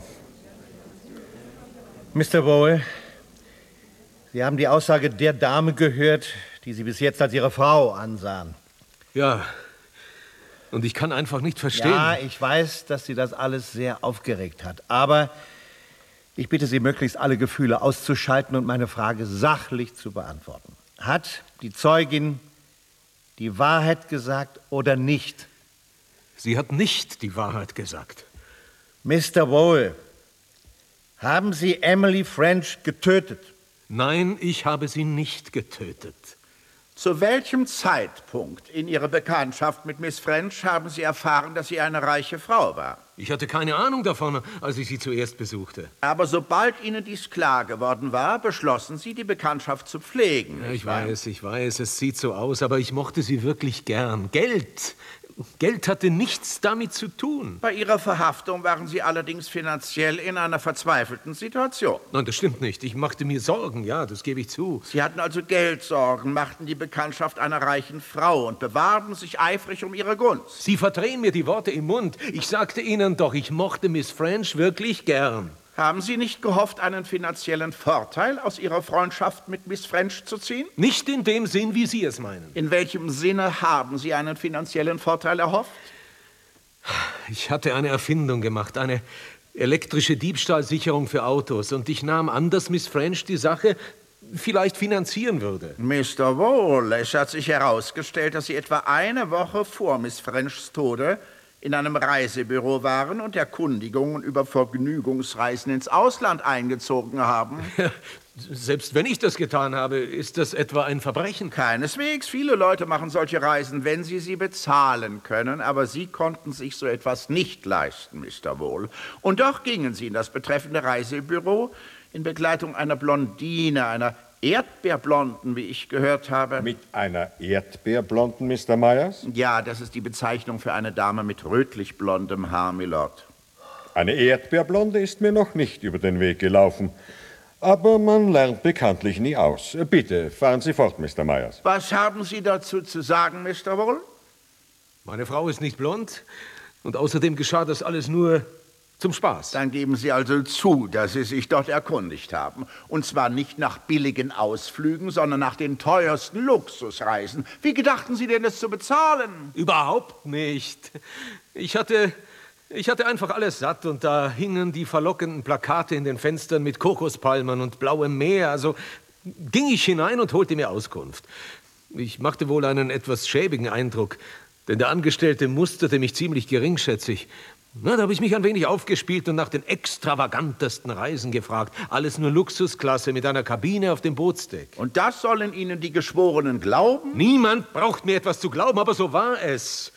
S6: Mister Wall, Sie haben die Aussage der Dame gehört, die Sie bis jetzt als Ihre Frau ansahen.
S4: Ja, und ich kann einfach nicht verstehen.
S6: Ja, ich weiß, dass Sie das alles sehr aufgeregt hat, aber ich bitte Sie, möglichst alle Gefühle auszuschalten und meine Frage sachlich zu beantworten. Hat die Zeugin die Wahrheit gesagt oder nicht?
S4: Sie hat nicht die Wahrheit gesagt.
S6: Mister Wall, haben Sie Emily French getötet?
S4: Nein, ich habe sie nicht getötet.
S10: Zu welchem Zeitpunkt in Ihrer Bekanntschaft mit Miss French haben Sie erfahren, dass sie eine reiche Frau war?
S4: Ich hatte keine Ahnung davon, als ich sie zuerst besuchte.
S10: Aber sobald Ihnen dies klar geworden war, beschlossen Sie, die Bekanntschaft zu pflegen.
S4: Ja, ich weiß, ich weiß, es sieht so aus, aber ich mochte sie wirklich gern. Geld, Geld hatte nichts damit zu tun.
S10: Bei Ihrer Verhaftung waren Sie allerdings finanziell in einer verzweifelten Situation.
S4: Nein, das stimmt nicht. Ich machte mir Sorgen, ja, das gebe ich zu.
S10: Sie hatten also Geldsorgen, machten die Bekanntschaft einer reichen Frau und bewarben sich eifrig um ihre Gunst.
S4: Sie verdrehen mir die Worte im Mund. Ich sagte Ihnen doch, ich mochte Miss French wirklich gern.
S10: Haben Sie nicht gehofft, einen finanziellen Vorteil aus Ihrer Freundschaft mit Miss French zu ziehen?
S4: Nicht in dem Sinn, wie Sie es meinen.
S10: In welchem Sinne haben Sie einen finanziellen Vorteil erhofft?
S4: Ich hatte eine Erfindung gemacht, eine elektrische Diebstahlsicherung für Autos. Und ich nahm an, dass Miss French die Sache vielleicht finanzieren würde.
S10: Mister Wall, es hat sich herausgestellt, dass Sie etwa eine Woche vor Miss Frenchs Tode in einem Reisebüro waren und Erkundigungen über Vergnügungsreisen ins Ausland eingezogen haben.
S4: Selbst wenn ich das getan habe, ist das etwa ein Verbrechen?
S10: Keineswegs. Viele Leute machen solche Reisen, wenn sie sie bezahlen können. Aber Sie konnten sich so etwas nicht leisten, Mister Wall. Und doch gingen Sie in das betreffende Reisebüro in Begleitung einer Blondine, einer Erdbeerblonden, wie ich gehört habe.
S9: Mit einer Erdbeerblonden, Mister Myers?
S10: Ja, das ist die Bezeichnung für eine Dame mit rötlich-blondem Haar, Milord.
S9: Eine Erdbeerblonde ist mir noch nicht über den Weg gelaufen. Aber man lernt bekanntlich nie aus. Bitte, fahren Sie fort, Mister Myers.
S10: Was haben Sie dazu zu sagen, Mister Wall?
S4: Meine Frau ist nicht blond und außerdem geschah das alles nur zum Spaß.
S10: Dann geben Sie also zu, dass Sie sich dort erkundigt haben. Und zwar nicht nach billigen Ausflügen, sondern nach den teuersten Luxusreisen. Wie gedachten Sie denn, es zu bezahlen?
S4: Überhaupt nicht. Ich hatte, ich hatte einfach alles satt und da hingen die verlockenden Plakate in den Fenstern mit Kokospalmen und blauem Meer. Also ging ich hinein und holte mir Auskunft. Ich machte wohl einen etwas schäbigen Eindruck, denn der Angestellte musterte mich ziemlich geringschätzig. Na, da habe ich mich ein wenig aufgespielt und nach den extravagantesten Reisen gefragt. Alles nur Luxusklasse mit einer Kabine auf dem Bootsdeck.
S10: Und das sollen Ihnen die Geschworenen glauben?
S4: Niemand braucht mir etwas zu glauben, aber so war es.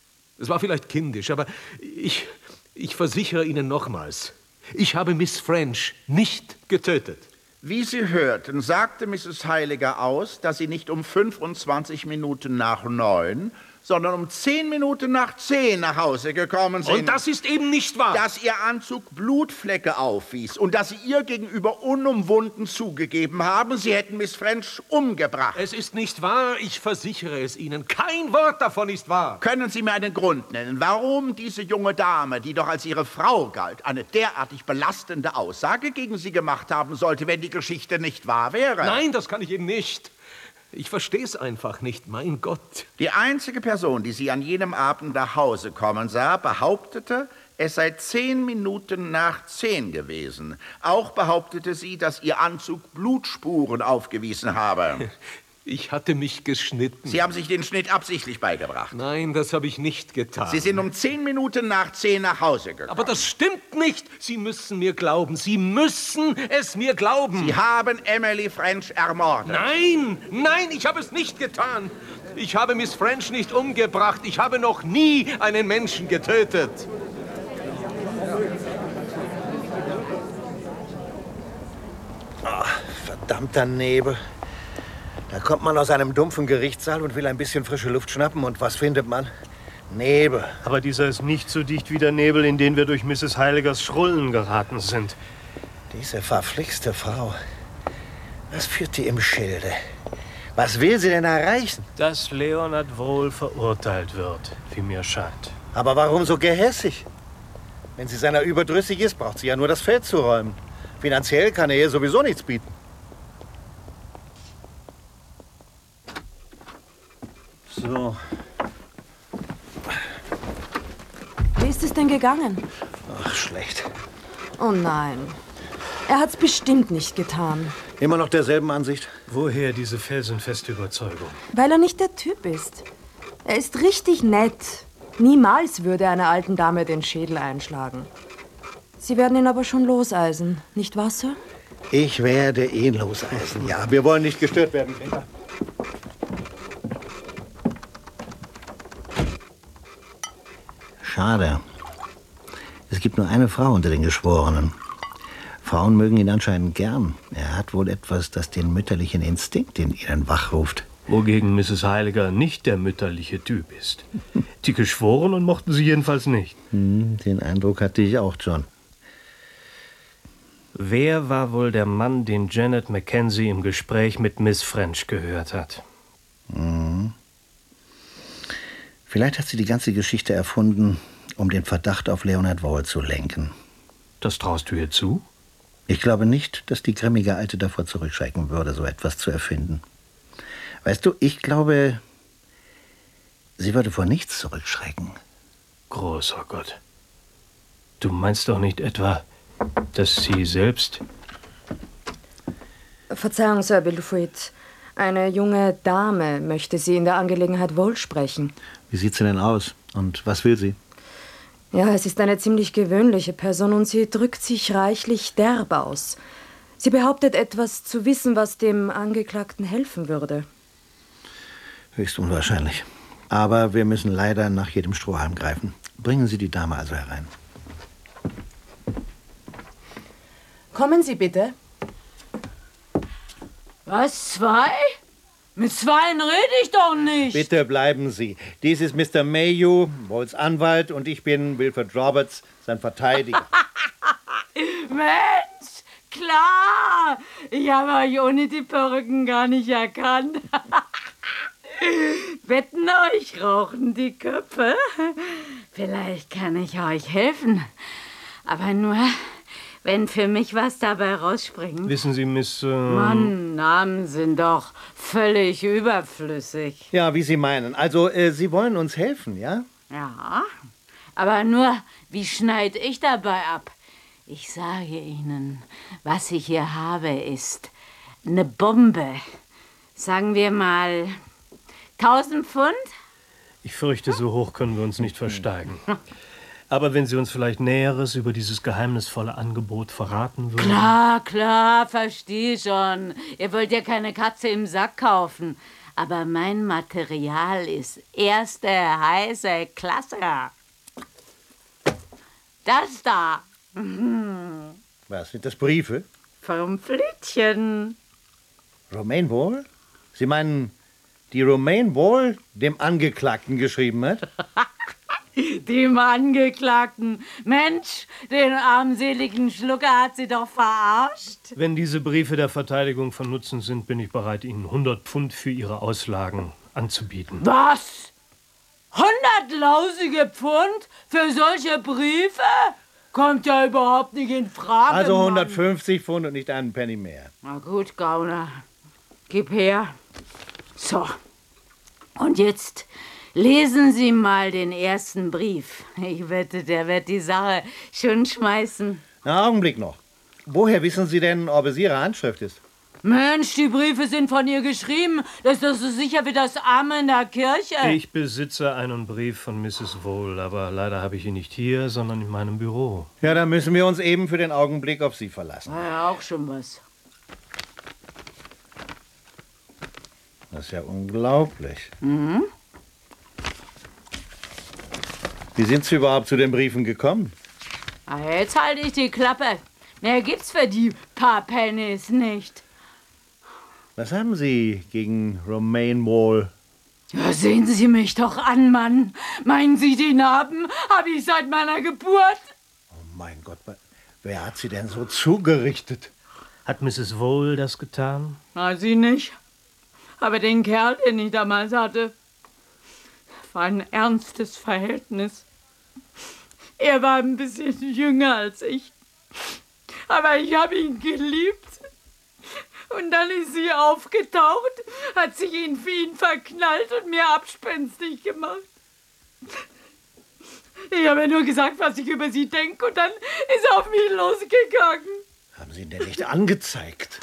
S4: Es war vielleicht kindisch, aber ich, ich versichere Ihnen nochmals, ich habe Miss French nicht getötet.
S10: Wie Sie hörten, sagte Misses Heiliger aus, dass sie nicht um fünfundzwanzig Minuten nach neun, sondern um zehn Minuten nach zehn nach Hause gekommen sind.
S4: Und das ist eben nicht wahr.
S10: Dass Ihr Anzug Blutflecke aufwies und dass Sie ihr gegenüber unumwunden zugegeben haben, Sie hätten Miss French umgebracht.
S4: Es ist nicht wahr, ich versichere es Ihnen. Kein Wort davon ist wahr.
S10: Können Sie mir einen Grund nennen, warum diese junge Dame, die doch als Ihre Frau galt, eine derartig belastende Aussage gegen Sie gemacht haben sollte, wenn die Geschichte nicht wahr wäre?
S4: Nein, das kann ich eben nicht. Ich verstehe es einfach nicht, mein Gott.
S10: Die einzige Person, die Sie an jenem Abend nach Hause kommen sah, behauptete, es sei zehn Minuten nach zehn gewesen. Auch behauptete sie, dass Ihr Anzug Blutspuren aufgewiesen habe.
S4: Ich hatte mich geschnitten.
S10: Sie haben sich den Schnitt absichtlich beigebracht.
S4: Nein, das habe ich nicht getan.
S10: Sie sind um zehn Minuten nach zehn nach Hause gekommen.
S4: Aber das stimmt nicht. Sie müssen mir glauben. Sie müssen es mir glauben.
S10: Sie haben Emily French ermordet.
S4: Nein, nein, ich habe es nicht getan. Ich habe Miss French nicht umgebracht. Ich habe noch nie einen Menschen getötet.
S12: Oh, verdammter Nebel. Da kommt man aus einem dumpfen Gerichtssaal und will ein bisschen frische Luft schnappen. Und was findet man? Nebel.
S3: Aber dieser ist nicht so dicht wie der Nebel, in den wir durch Misses Heiligers Schrullen geraten sind.
S12: Diese verflixte Frau. Was führt die im Schilde? Was will sie denn erreichen?
S3: Dass Leonard wohl verurteilt wird, wie mir scheint.
S12: Aber warum so gehässig? Wenn sie seiner überdrüssig ist, braucht sie ja nur das Feld zu räumen. Finanziell kann er ihr sowieso nichts bieten. So.
S5: Wie ist es denn gegangen?
S12: Ach, schlecht.
S5: Oh nein. Er hat's bestimmt nicht getan.
S12: Immer noch derselben Ansicht?
S3: Woher diese felsenfeste Überzeugung?
S5: Weil er nicht der Typ ist. Er ist richtig nett. Niemals würde er einer alten Dame den Schädel einschlagen. Sie werden ihn aber schon loseisen, nicht wahr, Sir?
S12: Ich werde ihn loseisen, ja. Wir wollen nicht gestört werden, Greta. Schade. Es gibt nur eine Frau unter den Geschworenen. Frauen mögen ihn anscheinend gern. Er hat wohl etwas, das den mütterlichen Instinkt in ihnen wachruft.
S3: Wogegen Misses Heiliger nicht der mütterliche Typ ist. Die Geschworenen mochten sie jedenfalls nicht.
S12: Hm, den Eindruck hatte ich auch schon.
S3: Wer war wohl der Mann, den Janet Mackenzie im Gespräch mit Miss French gehört hat?
S12: Hm. Vielleicht hat sie die ganze Geschichte erfunden, um den Verdacht auf Leonard Wohl zu lenken.
S3: Das traust du ihr zu?
S12: Ich glaube nicht, dass die grimmige Alte davor zurückschrecken würde, so etwas zu erfinden. Weißt du, ich glaube, sie würde vor nichts zurückschrecken.
S3: Großer Gott. Du meinst doch nicht etwa, dass sie selbst...
S5: Verzeihung, Sir Wilfrid. Eine junge Dame möchte Sie in der Angelegenheit Wohl sprechen.
S12: Wie sieht sie denn aus? Und was will sie?
S5: Ja, es ist eine ziemlich gewöhnliche Person und sie drückt sich reichlich derb aus. Sie behauptet etwas zu wissen, was dem Angeklagten helfen würde.
S12: Höchst unwahrscheinlich. Aber wir müssen leider nach jedem Strohhalm greifen. Bringen Sie die Dame also herein.
S5: Kommen Sie bitte.
S8: Was, zwei? Mit zweien rede ich doch nicht.
S12: Bitte bleiben Sie. Dies ist Mister Mayhew, Wolls Anwalt, und ich bin Wilfred Roberts, sein Verteidiger.
S8: Mensch, klar. Ich habe euch ohne die Perücken gar nicht erkannt. Wetten, euch rauchen die Köpfe. Vielleicht kann ich euch helfen. Aber nur, wenn für mich was dabei rausspringt.
S3: Wissen Sie, Miss... Äh
S8: Mann, Namen sind doch völlig überflüssig.
S12: Ja, wie Sie meinen. Also, äh, Sie wollen uns helfen, ja?
S8: Ja, aber nur, wie schneide ich dabei ab? Ich sage Ihnen, was ich hier habe, ist eine Bombe. Sagen wir mal tausend Pfund?
S3: Ich fürchte, so hoch können wir uns nicht versteigen. Aber wenn Sie uns vielleicht Näheres über dieses geheimnisvolle Angebot verraten würden...
S8: Klar, klar, verstehe schon. Ihr wollt ja keine Katze im Sack kaufen. Aber mein Material ist erste heiße Klasse. Das da.
S12: Was, sind das Briefe?
S8: Vom Flittchen.
S12: Romaine Wall? Sie meinen, die Romaine Wall dem Angeklagten geschrieben hat?
S8: Dem Angeklagten. Mensch, den armseligen Schlucker hat sie doch verarscht.
S3: Wenn diese Briefe der Verteidigung von Nutzen sind, bin ich bereit, Ihnen hundert Pfund für Ihre Auslagen anzubieten.
S8: Was? hundert lausige Pfund für solche Briefe? Kommt ja überhaupt nicht in Frage.
S12: Also hundertfünfzig Pfund und nicht einen Penny mehr.
S8: Na gut, Gauner. Gib her. So, und jetzt lesen Sie mal den ersten Brief. Ich wette, der wird die Sache schon schmeißen.
S6: Na, Augenblick noch. Woher wissen Sie denn, ob es Ihre Handschrift ist?
S8: Mensch, die Briefe sind von ihr geschrieben. Das ist doch so sicher wie das Amen in der Kirche.
S3: Ich besitze einen Brief von Misses Vole, aber leider habe ich ihn nicht hier, sondern in meinem Büro.
S6: Ja, dann müssen wir uns eben für den Augenblick auf Sie verlassen.
S8: Na ja, auch schon was.
S6: Das ist ja unglaublich.
S8: Mhm.
S6: Wie sind Sie überhaupt zu den Briefen gekommen?
S8: Ah, jetzt halte ich die Klappe. Mehr gibt's für die paar Pennies nicht.
S6: Was haben Sie gegen Romaine Wall?
S8: Ja, sehen Sie mich doch an, Mann. Meinen Sie, die Narben habe ich seit meiner Geburt?
S6: Oh mein Gott, wer hat Sie denn so zugerichtet?
S3: Hat Misses Vole das getan?
S8: Na, sie nicht. Aber den Kerl, den ich damals hatte, war ein ernstes Verhältnis. Er war ein bisschen jünger als ich. Aber ich habe ihn geliebt. Und dann ist sie aufgetaucht, hat sich in ihn verknallt und mir abspenstig gemacht. Ich habe nur gesagt, was ich über sie denke, und dann ist er auf mich losgegangen.
S6: Haben Sie ihn denn nicht angezeigt?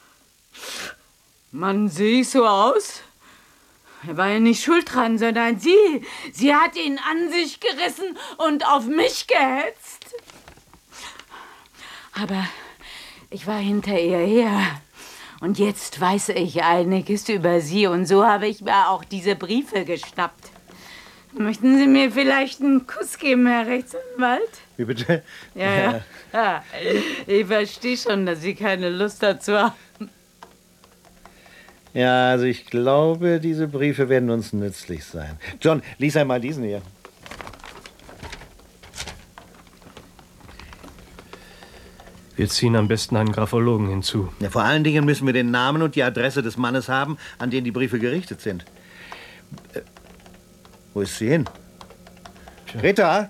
S8: Mann, sehe ich so aus? Er war ja nicht schuld dran, sondern sie. Sie hat ihn an sich gerissen und auf mich gehetzt. Aber ich war hinter ihr her. Und jetzt weiß ich einiges über sie. Und so habe ich mir auch diese Briefe geschnappt. Möchten Sie mir vielleicht einen Kuss geben, Herr Rechtsanwalt?
S6: Wie bitte?
S8: Ja, ja. ja. Ich verstehe schon, dass Sie keine Lust dazu haben.
S6: Ja, also ich glaube, diese Briefe werden uns nützlich sein. John, lies einmal diesen hier.
S3: Wir ziehen am besten einen Graphologen hinzu.
S6: Ja, vor allen Dingen müssen wir den Namen und die Adresse des Mannes haben, an den die Briefe gerichtet sind. Äh, wo ist sie hin? Rita?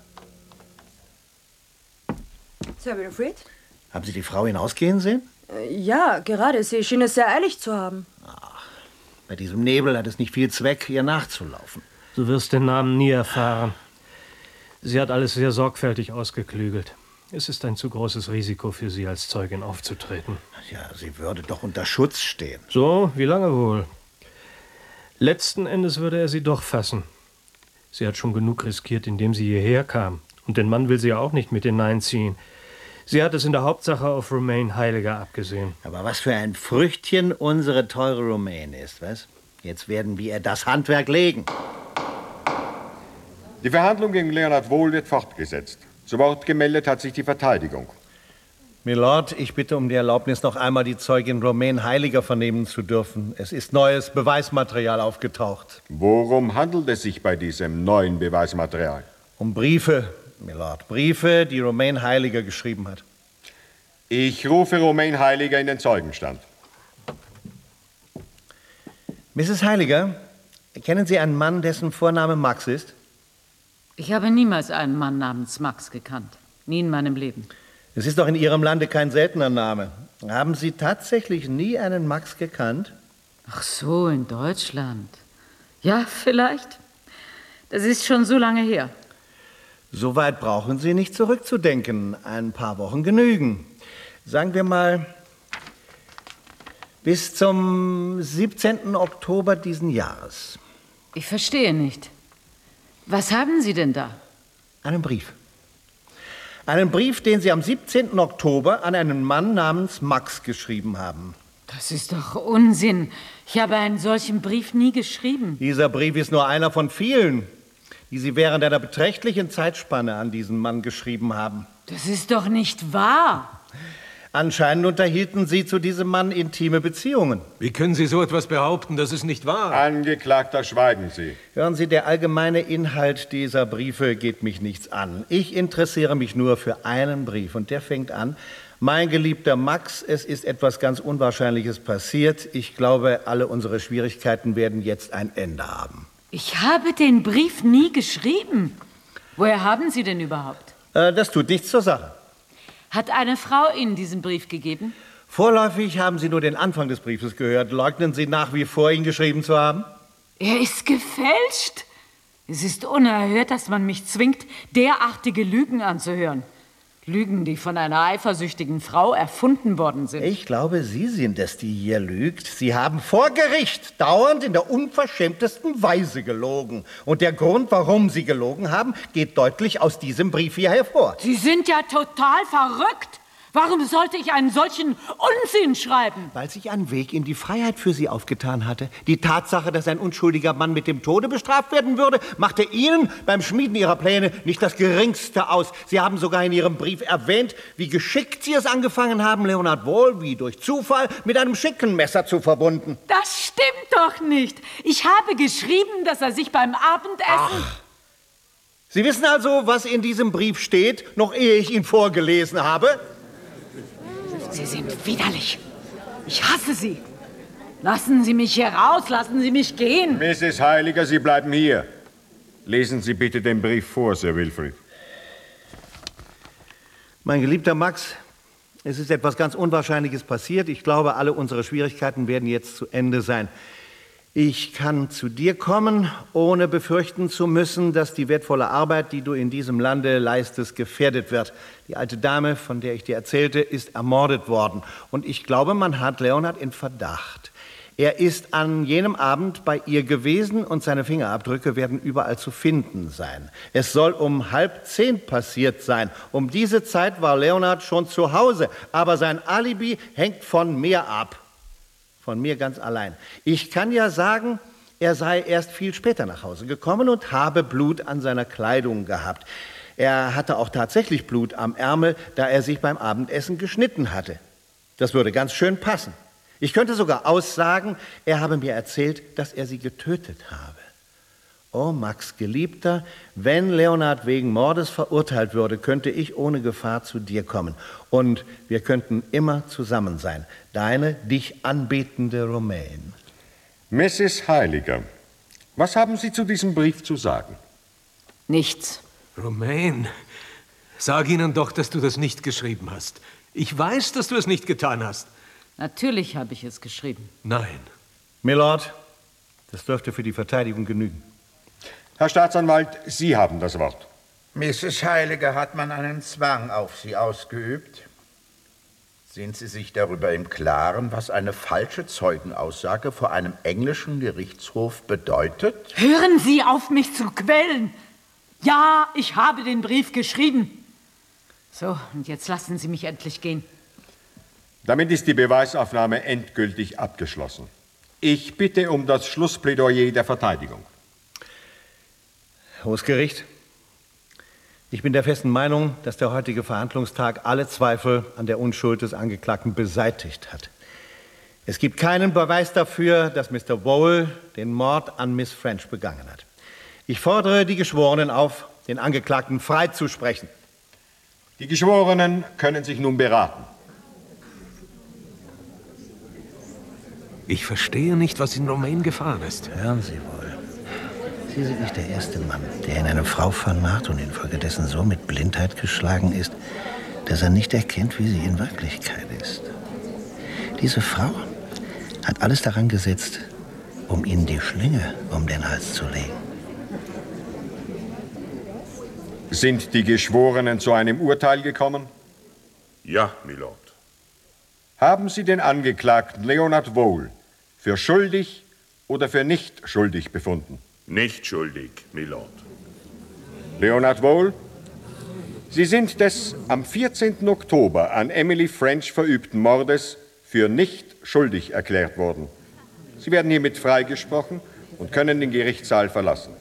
S5: Sir Wilfrid?
S6: Haben Sie die Frau hinausgehen sehen?
S5: Äh, ja, gerade. Sie schien es sehr eilig zu haben.
S6: Ach, bei diesem Nebel hat es nicht viel Zweck, ihr nachzulaufen.
S3: Du wirst den Namen nie erfahren. Sie hat alles sehr sorgfältig ausgeklügelt. Es ist ein zu großes Risiko für Sie, als Zeugin aufzutreten.
S6: Ja, sie würde doch unter Schutz stehen.
S3: So, wie lange wohl? Letzten Endes würde er sie doch fassen. Sie hat schon genug riskiert, indem sie hierher kam. Und den Mann will sie ja auch nicht mit hineinziehen. Sie hat es in der Hauptsache auf Romaine Heiliger abgesehen.
S6: Aber was für ein Früchtchen unsere teure Romaine ist, was? Jetzt werden wir ihr das Handwerk legen.
S9: Die Verhandlung gegen Leonard Vole wird fortgesetzt. Zu Wort gemeldet hat sich die Verteidigung.
S6: Milord, ich bitte um die Erlaubnis, noch einmal die Zeugin Romaine Heiliger vernehmen zu dürfen. Es ist neues Beweismaterial aufgetaucht.
S9: Worum handelt es sich bei diesem neuen Beweismaterial?
S6: Um Briefe, Milord. Briefe, die Romaine Heiliger geschrieben hat.
S9: Ich rufe Romaine Heiliger in den Zeugenstand.
S6: Misses Heiliger, kennen Sie einen Mann, dessen Vorname Max ist?
S8: Ich habe niemals einen Mann namens Max gekannt. Nie in meinem Leben.
S6: Es ist doch in Ihrem Lande kein seltener Name. Haben Sie tatsächlich nie einen Max gekannt?
S8: Ach so, in Deutschland. Ja, vielleicht. Das ist schon so lange her.
S6: So weit brauchen Sie nicht zurückzudenken. Ein paar Wochen genügen. Sagen wir mal, bis zum siebzehnten Oktober diesen Jahres.
S8: Ich verstehe nicht. Was haben Sie denn da?
S6: Einen Brief. Einen Brief, den Sie am siebzehnten Oktober an einen Mann namens Max geschrieben haben.
S8: Das ist doch Unsinn. Ich habe einen solchen Brief nie geschrieben.
S6: Dieser Brief ist nur einer von vielen, die Sie während einer beträchtlichen Zeitspanne an diesen Mann geschrieben haben.
S8: Das ist doch nicht wahr.
S6: Anscheinend unterhielten Sie zu diesem Mann intime Beziehungen.
S4: Wie können Sie so etwas behaupten? Das ist nicht wahr.
S9: Angeklagter, schweigen Sie.
S6: Hören Sie, der allgemeine Inhalt dieser Briefe geht mich nichts an. Ich interessiere mich nur für einen Brief und der fängt an: Mein geliebter Max, es ist etwas ganz Unwahrscheinliches passiert. Ich glaube, alle unsere Schwierigkeiten werden jetzt ein Ende haben.
S8: Ich habe den Brief nie geschrieben. Woher haben Sie denn überhaupt?
S6: Äh, das tut nichts zur Sache.
S8: Hat eine Frau Ihnen diesen Brief gegeben?
S6: Vorläufig haben Sie nur den Anfang des Briefes gehört. Leugnen Sie nach wie vor, ihn geschrieben zu haben?
S8: Er ist gefälscht. Es ist unerhört, dass man mich zwingt, derartige Lügen anzuhören. Lügen, die von einer eifersüchtigen Frau erfunden worden sind.
S6: Ich glaube, Sie sind es, die hier lügt. Sie haben vor Gericht dauernd in der unverschämtesten Weise gelogen. Und der Grund, warum Sie gelogen haben, geht deutlich aus diesem Brief hier hervor.
S8: Sie sind ja total verrückt. Warum sollte ich einen solchen Unsinn schreiben?
S6: Weil sich ein Weg in die Freiheit für Sie aufgetan hatte. Die Tatsache, dass ein unschuldiger Mann mit dem Tode bestraft werden würde, machte Ihnen beim Schmieden Ihrer Pläne nicht das Geringste aus. Sie haben sogar in Ihrem Brief erwähnt, wie geschickt Sie es angefangen haben, Leonard Wohl, wie durch Zufall, mit einem schicken Messer zu verbunden.
S8: Das stimmt doch nicht. Ich habe geschrieben, dass er sich beim Abendessen...
S6: Ach. Sie wissen also, was in diesem Brief steht, noch ehe ich ihn vorgelesen habe?
S8: Sie sind widerlich. Ich hasse Sie. Lassen Sie mich hier raus, lassen Sie mich gehen.
S9: Misses Heiliger, Sie bleiben hier. Lesen Sie bitte den Brief vor, Sir Wilfrid.
S6: Mein geliebter Max, es ist etwas ganz Unwahrscheinliches passiert. Ich glaube, alle unsere Schwierigkeiten werden jetzt zu Ende sein. Ich kann zu dir kommen, ohne befürchten zu müssen, dass die wertvolle Arbeit, die du in diesem Lande leistest, gefährdet wird. Die alte Dame, von der ich dir erzählte, ist ermordet worden. Und ich glaube, man hat Leonard in Verdacht. Er ist an jenem Abend bei ihr gewesen und seine Fingerabdrücke werden überall zu finden sein. Es soll um halb zehn passiert sein. Um diese Zeit war Leonard schon zu Hause, aber sein Alibi hängt von mir ab. Von mir ganz allein. Ich kann ja sagen, er sei erst viel später nach Hause gekommen und habe Blut an seiner Kleidung gehabt. Er hatte auch tatsächlich Blut am Ärmel, da er sich beim Abendessen geschnitten hatte. Das würde ganz schön passen. Ich könnte sogar aussagen, er habe mir erzählt, dass er sie getötet habe. Oh, Max, Geliebter, wenn Leonard wegen Mordes verurteilt würde, könnte ich ohne Gefahr zu dir kommen. Und wir könnten immer zusammen sein. Deine, dich anbetende Romaine.
S9: Misses Heiliger, was haben Sie zu diesem Brief zu sagen?
S8: Nichts.
S4: Romaine, sag ihnen doch, dass du das nicht geschrieben hast. Ich weiß, dass du es nicht getan hast.
S8: Natürlich habe ich es geschrieben.
S4: Nein.
S6: Milord, das dürfte für die Verteidigung genügen.
S9: Herr Staatsanwalt, Sie haben das Wort.
S10: Misses Heiliger, hat man einen Zwang auf Sie ausgeübt? Sind Sie sich darüber im Klaren, was eine falsche Zeugenaussage vor einem englischen Gerichtshof bedeutet?
S8: Hören Sie auf, mich zu quälen! Ja, ich habe den Brief geschrieben. So, und jetzt lassen Sie mich endlich gehen.
S9: Damit ist die Beweisaufnahme endgültig abgeschlossen. Ich bitte um das Schlussplädoyer der Verteidigung.
S6: Hohes Gericht, ich bin der festen Meinung, dass der heutige Verhandlungstag alle Zweifel an der Unschuld des Angeklagten beseitigt hat. Es gibt keinen Beweis dafür, dass Mister Wohl den Mord an Miss French begangen hat. Ich fordere die Geschworenen auf, den Angeklagten freizusprechen.
S9: Die Geschworenen können sich nun beraten.
S4: Ich verstehe nicht, was in Romaine gefahren ist.
S12: Hören Sie wohl. Sie sind nicht der erste Mann, der in eine Frau vernarrt und infolgedessen so mit Blindheit geschlagen ist, dass er nicht erkennt, wie sie in Wirklichkeit ist. Diese Frau hat alles daran gesetzt, um Ihnen die Schlinge um den Hals zu legen.
S9: Sind die Geschworenen zu einem Urteil gekommen?
S13: Ja, Milord.
S9: Haben Sie den Angeklagten Leonard Wohl für schuldig oder für nicht schuldig befunden?
S13: Nicht schuldig, Milord.
S9: Leonard Wohl, Sie sind des am vierzehnten Oktober an Emily French verübten Mordes für nicht schuldig erklärt worden. Sie werden hiermit freigesprochen und können den Gerichtssaal verlassen.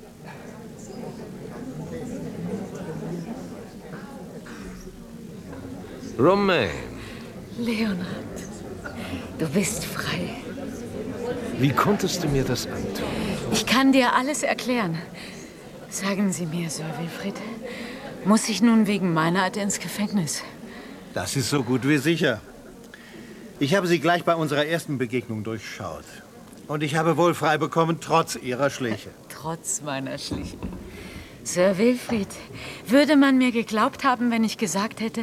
S4: Romaine.
S8: Leonard, du bist frei.
S4: Wie konntest du mir das antun?
S8: Ich kann dir alles erklären. Sagen Sie mir, Sir Wilfrid, muss ich nun wegen Meineids ins Gefängnis?
S6: Das ist so gut wie sicher. Ich habe Sie gleich bei unserer ersten Begegnung durchschaut. Und ich habe wohl frei bekommen, trotz Ihrer Schliche.
S8: Trotz meiner Schliche. Sir Wilfrid, würde man mir geglaubt haben, wenn ich gesagt hätte,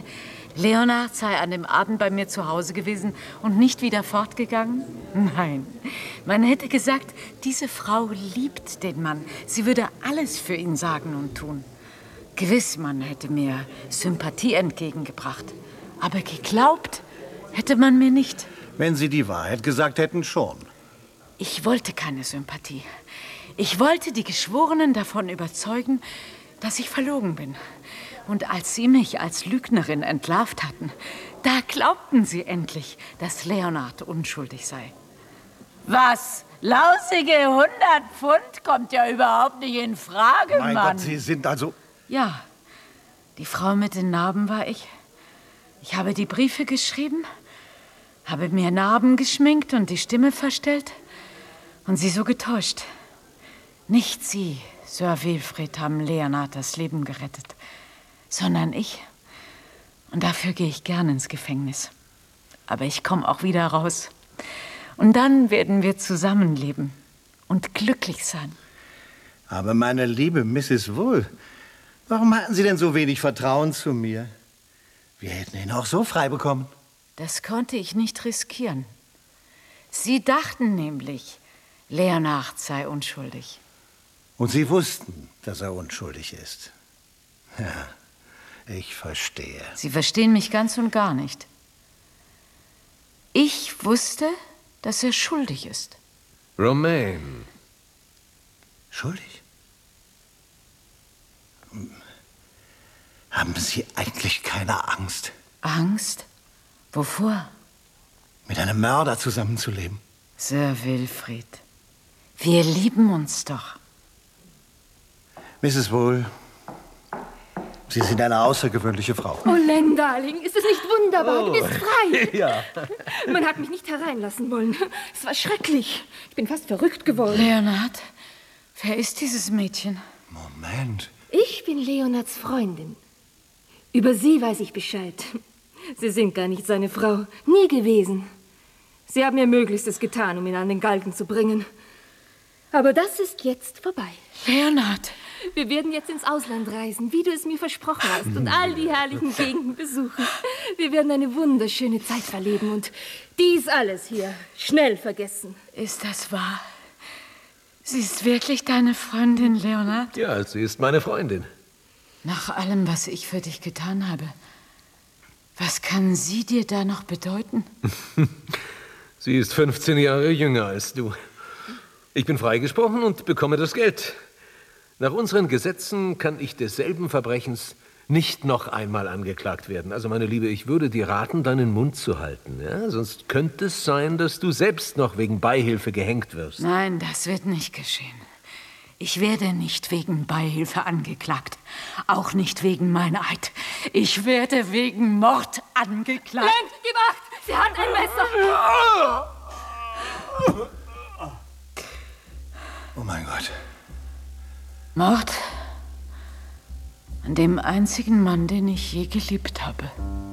S8: Leonard sei an dem Abend bei mir zu Hause gewesen und nicht wieder fortgegangen? Nein, man hätte gesagt, diese Frau liebt den Mann. Sie würde alles für ihn sagen und tun. Gewiss, man hätte mir Sympathie entgegengebracht. Aber geglaubt hätte man mir nicht.
S6: Wenn Sie die Wahrheit gesagt hätten, schon.
S8: Ich wollte keine Sympathie. Ich wollte die Geschworenen davon überzeugen, dass ich verlogen bin. Und als sie mich als Lügnerin entlarvt hatten, da glaubten sie endlich, dass Leonard unschuldig sei. Was? Lausige hundert Pfund kommt ja überhaupt nicht in Frage,
S6: Mein
S8: Mann.
S6: Gott, Sie sind also...
S8: Ja, die Frau mit den Narben war ich. Ich habe die Briefe geschrieben, habe mir Narben geschminkt und die Stimme verstellt und sie so getäuscht. Nicht Sie, Sir Wilfrid, haben Leonard das Leben gerettet, sondern ich. Und dafür gehe ich gern ins Gefängnis. Aber ich komme auch wieder raus. Und dann werden wir zusammenleben und glücklich sein.
S6: Aber meine liebe Misses Wohl, warum hatten Sie denn so wenig Vertrauen zu mir? Wir hätten ihn auch so frei bekommen.
S8: Das konnte ich nicht riskieren. Sie dachten nämlich, Leonard sei unschuldig.
S6: Und Sie wussten, dass er unschuldig ist. Ja, ich verstehe.
S8: Sie verstehen mich ganz und gar nicht. Ich wusste, dass er schuldig ist.
S4: Romaine.
S6: Schuldig? Haben Sie eigentlich keine Angst?
S8: Angst? Wovor?
S6: Mit einem Mörder zusammenzuleben.
S8: Sir Wilfrid, wir lieben uns doch.
S6: Misses Wohl, Sie sind eine außergewöhnliche Frau.
S14: Oh, Len, Darling, ist es nicht wunderbar?
S6: Oh.
S14: Du bist frei.
S6: Ja.
S14: Man hat mich nicht hereinlassen wollen. Es war schrecklich. Ich bin fast verrückt geworden.
S8: Leonard, wer ist dieses Mädchen?
S6: Moment.
S14: Ich bin Leonards Freundin. Über Sie weiß ich Bescheid. Sie sind gar nicht seine Frau. Nie gewesen. Sie haben ihr Möglichstes getan, um ihn an den Galgen zu bringen. Aber das ist jetzt vorbei.
S8: Leonard!
S14: Wir werden jetzt ins Ausland reisen, wie du es mir versprochen hast, und all die herrlichen Gegenden besuchen. Wir werden eine wunderschöne Zeit verleben und dies alles hier schnell vergessen.
S8: Ist das wahr? Sie ist wirklich deine Freundin, Leonard?
S4: Ja, sie ist meine Freundin.
S8: Nach allem, was ich für dich getan habe, was kann sie dir da noch bedeuten?
S4: Sie ist fünfzehn Jahre jünger als du. Ich bin freigesprochen und bekomme das Geld. Nach unseren Gesetzen kann ich desselben Verbrechens nicht noch einmal angeklagt werden. Also, meine Liebe, ich würde dir raten, deinen Mund zu halten. Ja? Sonst könnte es sein, dass du selbst noch wegen Beihilfe gehängt wirst.
S8: Nein, das wird nicht geschehen. Ich werde nicht wegen Beihilfe angeklagt. Auch nicht wegen Meineid. Ich werde wegen Mord angeklagt.
S14: Len, gib Acht! Sie hat ein Messer!
S6: Oh mein Gott.
S8: Mord an dem einzigen Mann, den ich je geliebt habe.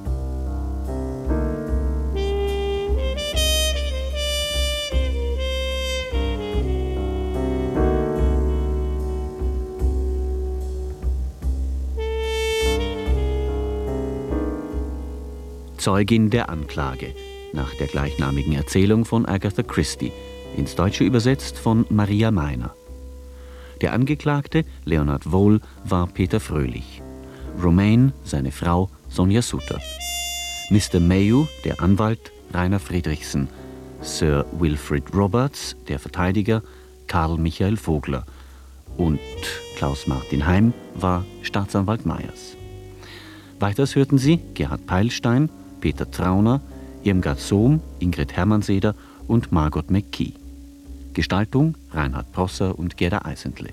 S15: Zeugin der Anklage, nach der gleichnamigen Erzählung von Agatha Christie, ins Deutsche übersetzt von Maria Meiner. Der Angeklagte, Leonard Vole, war Peter Fröhlich. Romaine, seine Frau, Sonja Sutter. Mister Mayhew, der Anwalt, Rainer Friedrichsen. Sir Wilfrid Roberts, der Verteidiger, Karl Michael Vogler. Und Klaus Martin Heim war Staatsanwalt Meyers. Weiters hörten Sie Gerhard Peilstein, Peter Trauner, Irmgard Sohm, Ingrid Hermannseder und Margot McKee. Gestaltung Reinhard Prosser und Gerda Eisentle.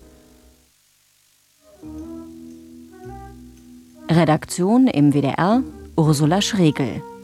S2: Redaktion im W D R Ursula Schregel.